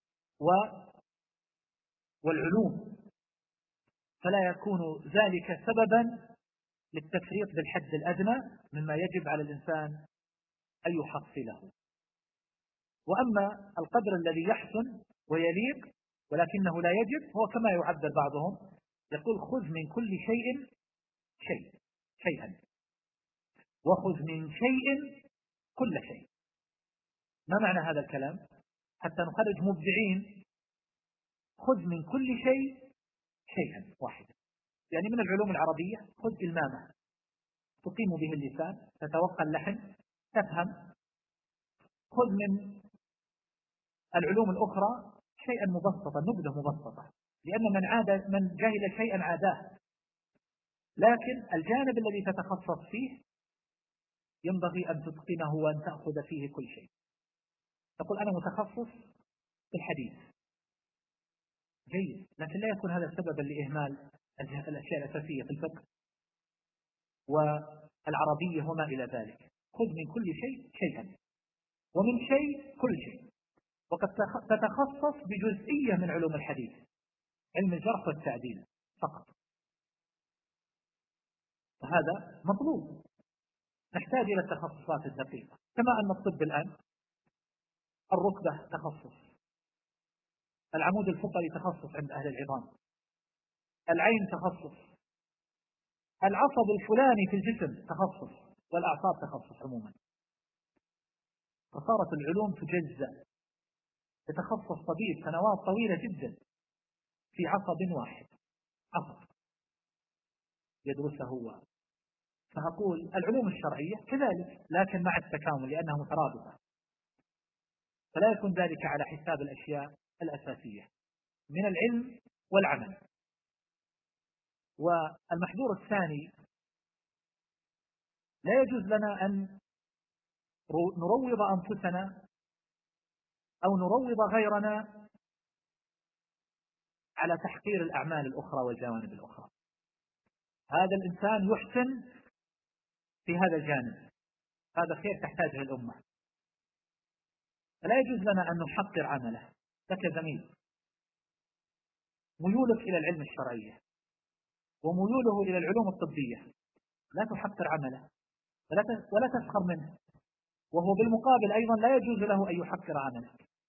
والعلوم، فلا يكون ذلك سببا للتفريط بالحد الأدنى مما يجب على الإنسان أن يحصله. وأما القدر الذي يحسن ويليق ولكنه لا يجب، هو كما يعبر بعضهم، يقول خذ من كل شيء شيئا، وخذ من شيء كل شيء. ما معنى هذا الكلام؟ حتى نخرج مبدعين. خذ من كل شيء شيئا واحدا، يعني من العلوم العربية خذ إلمامة تقيم به اللسان، تتوقع اللحن، تفهم. خذ من العلوم الأخرى شيئا مبسطا، نبذة مبسطة، لأن من جهل شيئا عاداه. لكن الجانب الذي تتخصص فيه ينبغي أن تتقنه وأن تأخذ فيه كل شيء. تقول أنا متخصص في الحديث، جيد، لكن لا يكون هذا سببا لإهمال الأشياء الأساسية في الفقه والعربية وما إلى ذلك. خذ من كل شيء شيئا، ومن شيء كل شيء. وقد تتخصص بجزئية من علوم الحديث، علم الجرح والتعديل فقط، وهذا مطلوب. نحتاج إلى التخصصات الدقيقة، كما أن الطب الآن الركبة تخصص، العمود الفقري تخصص عند أهل العظام، العين تخصص، العصب الفلاني في الجسم تخصص، والأعصاب تخصص عموما. فصارت العلوم تجزأ. يتخصص طبيب سنوات طويلة جدا في عصب واحد، عصب يدرسه هو. فأقول العلوم الشرعية كذلك، لكن مع التكامل لأنها مترابطة، فلا يكون ذلك على حساب الأشياء الأساسية من العلم والعمل. والمحذور الثاني، لا يجوز لنا أن نروض أنفسنا أو نروض غيرنا على تحقير الأعمال الأخرى والجوانب الأخرى. هذا الإنسان يحسن في هذا الجانب، هذا خير تحتاجه الأمة، فلا يجوز لنا أن نحقر عمله. لك زميل ميولك إلى العلم الشرعية وميوله إلى العلوم الطبية، لا تحقر عمله ولا تسخر منه، وهو بالمقابل أيضا لا يجوز له أن يحقر عمله.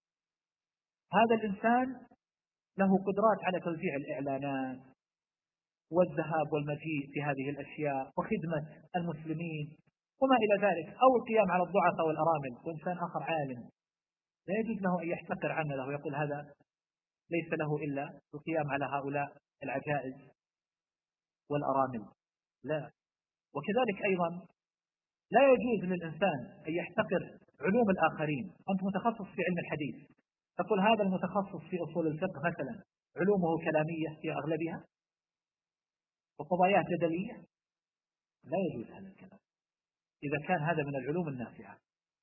هذا الإنسان له قدرات على توزيع الإعلانات والذهاب والمجيء في هذه الأشياء وخدمة المسلمين وما إلى ذلك، أو القيام على الضعفاء والأرامل. وإنسان آخر عالم لا يجوز له أن يحتقر عمله ويقول هذا ليس له إلا القيام على هؤلاء العجائز والأرامل، لا. وكذلك أيضا لا يجوز للإنسان أن يحتقر علوم الآخرين. أنت متخصص في علم الحديث، تقول هذا المتخصص في أصول الفقه مثلا علومه كلامية في أغلبها وقضاياه جدلية، لا يجوز هذا الكلام إذا كان هذا من العلوم النافعة.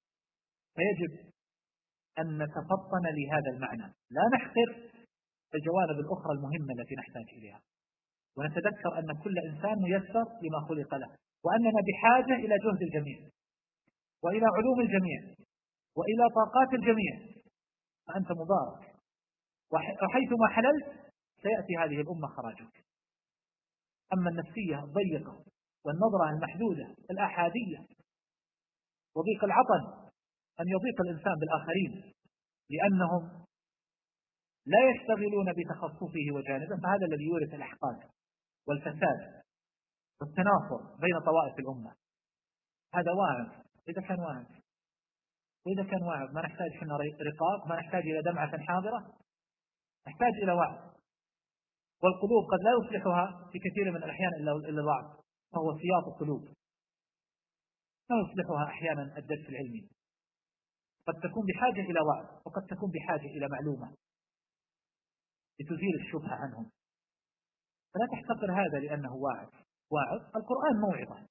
فيجب أن نتفطن لهذا المعنى، لا نحقر الجوانب الأخرى المهمة التي نحتاج إليها، ونتذكر أن كل إنسان ميسر لما خلق له، وأننا بحاجة إلى جهد الجميع وإلى علوم الجميع وإلى طاقات الجميع. فأنت مبارك، وحيثما حللت سيأتي هذه الأمة خراجك. أما النفسية الضيقة والنظرة المحدودة الآحادية وضيق العطن، أن يضيق الإنسان بالآخرين لأنهم لا يشتغلون بتخصصه وجانبه، فهذا الذي يورث الأحقاد والفساد والتنافر بين طوائف الأمة. هذا واعظ إذا كان واعظ، وإذا كان واعظ ما نحتاج حنا رقاق، ما نحتاج إلى دمعة حاضرة، نحتاج إلى وعظ. والقلوب قد لا يصلحها في كثير من الأحيان إلا الوعظ، فهو سياط القلوب، لا يصلحها أحيانا الدرس العلمي. قد تكون بحاجة إلى وعظ، وقد تكون بحاجة إلى معلومة لتزيل الشبهة عنهم. فلا تحتقر هذا لأنه واعظ. القرآن موعظة.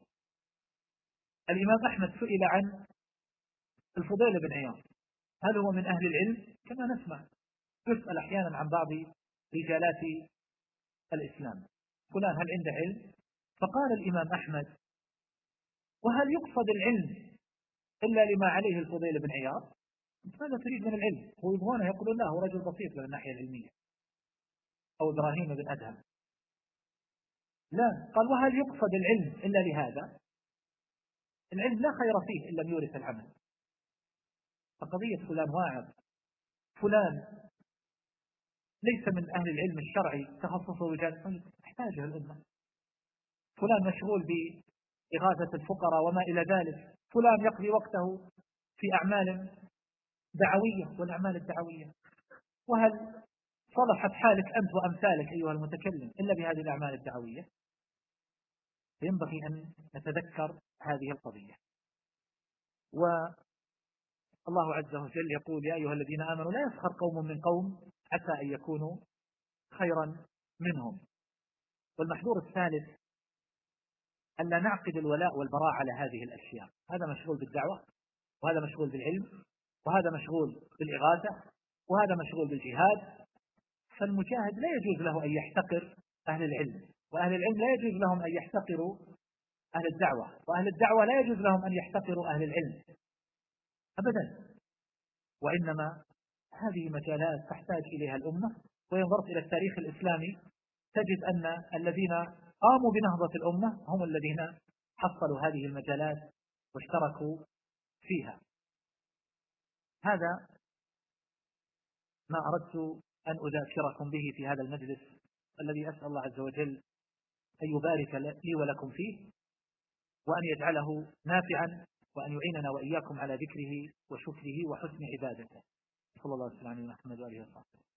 الإمام أحمد سئل عن الفضيل بن عياض هل هو من أهل العلم؟ كما نسمع يسأل أحيانا عن بعض رجالات الإسلام فلان هل عنده علم؟ فقال الإمام أحمد وهل يقصد العلم إلا لما عليه الفضيل بن عياض؟ ماذا تريد من العلم؟ هو يبغونه يقول لا هو رجل بسيط من الناحية العلمية، أو إبراهيم بن أدهم. لا، قال وهل يقصد العلم إلا لهذا؟ العلم لا خير فيه إلا لم يورث العمل. فقضية فلان واعظ، فلان ليس من أهل العلم الشرعي تخصصه وجانب تحتاجه الأمة، فلان مشغول بإغاثة الفقراء وما إلى ذلك، فلان يقضي وقته في أعمال دعوية والأعمال الدعوية. وهل صلحت حالك أنت وأمثالك أيها المتكلم إلا بهذه الأعمال الدعوية؟ فينبغي أن نتذكر هذه القضية. والله عز وجل يقول يا أيها الذين آمنوا لا يسخر قوم من قوم عسى أن يكونوا خيرا منهم. والمحذور الثالث أن لا نعقد الولاء والبراء على هذه الأشياء. هذا مشغول بالدعوة، وهذا مشغول بالعلم، وهذا مشغول بالإغاثة، وهذا مشغول بالجهاد. فالمجاهد لا يجوز له أن يحتقر أهل العلم، وأهل العلم لا يجوز لهم أن يحتقروا أهل الدعوة، وأهل الدعوة لا يجوز لهم أن يحتقروا أهل العلم أبدا. وإنما هذه مجالات تحتاج إليها الأمة. وينظر إلى التاريخ الإسلامي تجد أن الذين قاموا بنهضة الأمة هم الذين حصلوا هذه المجالات واشتركوا فيها. هذا ما أردت أن أذاكركم به في هذا المجلس الذي أسأل الله عز وجل أن يبارك لي ولكم فيه، وأن يجعله نافعا وأن يعيننا وإياكم على ذكره وشكره وحسن عبادته. صلى الله عليه وسلم محمد وآله وصحبه.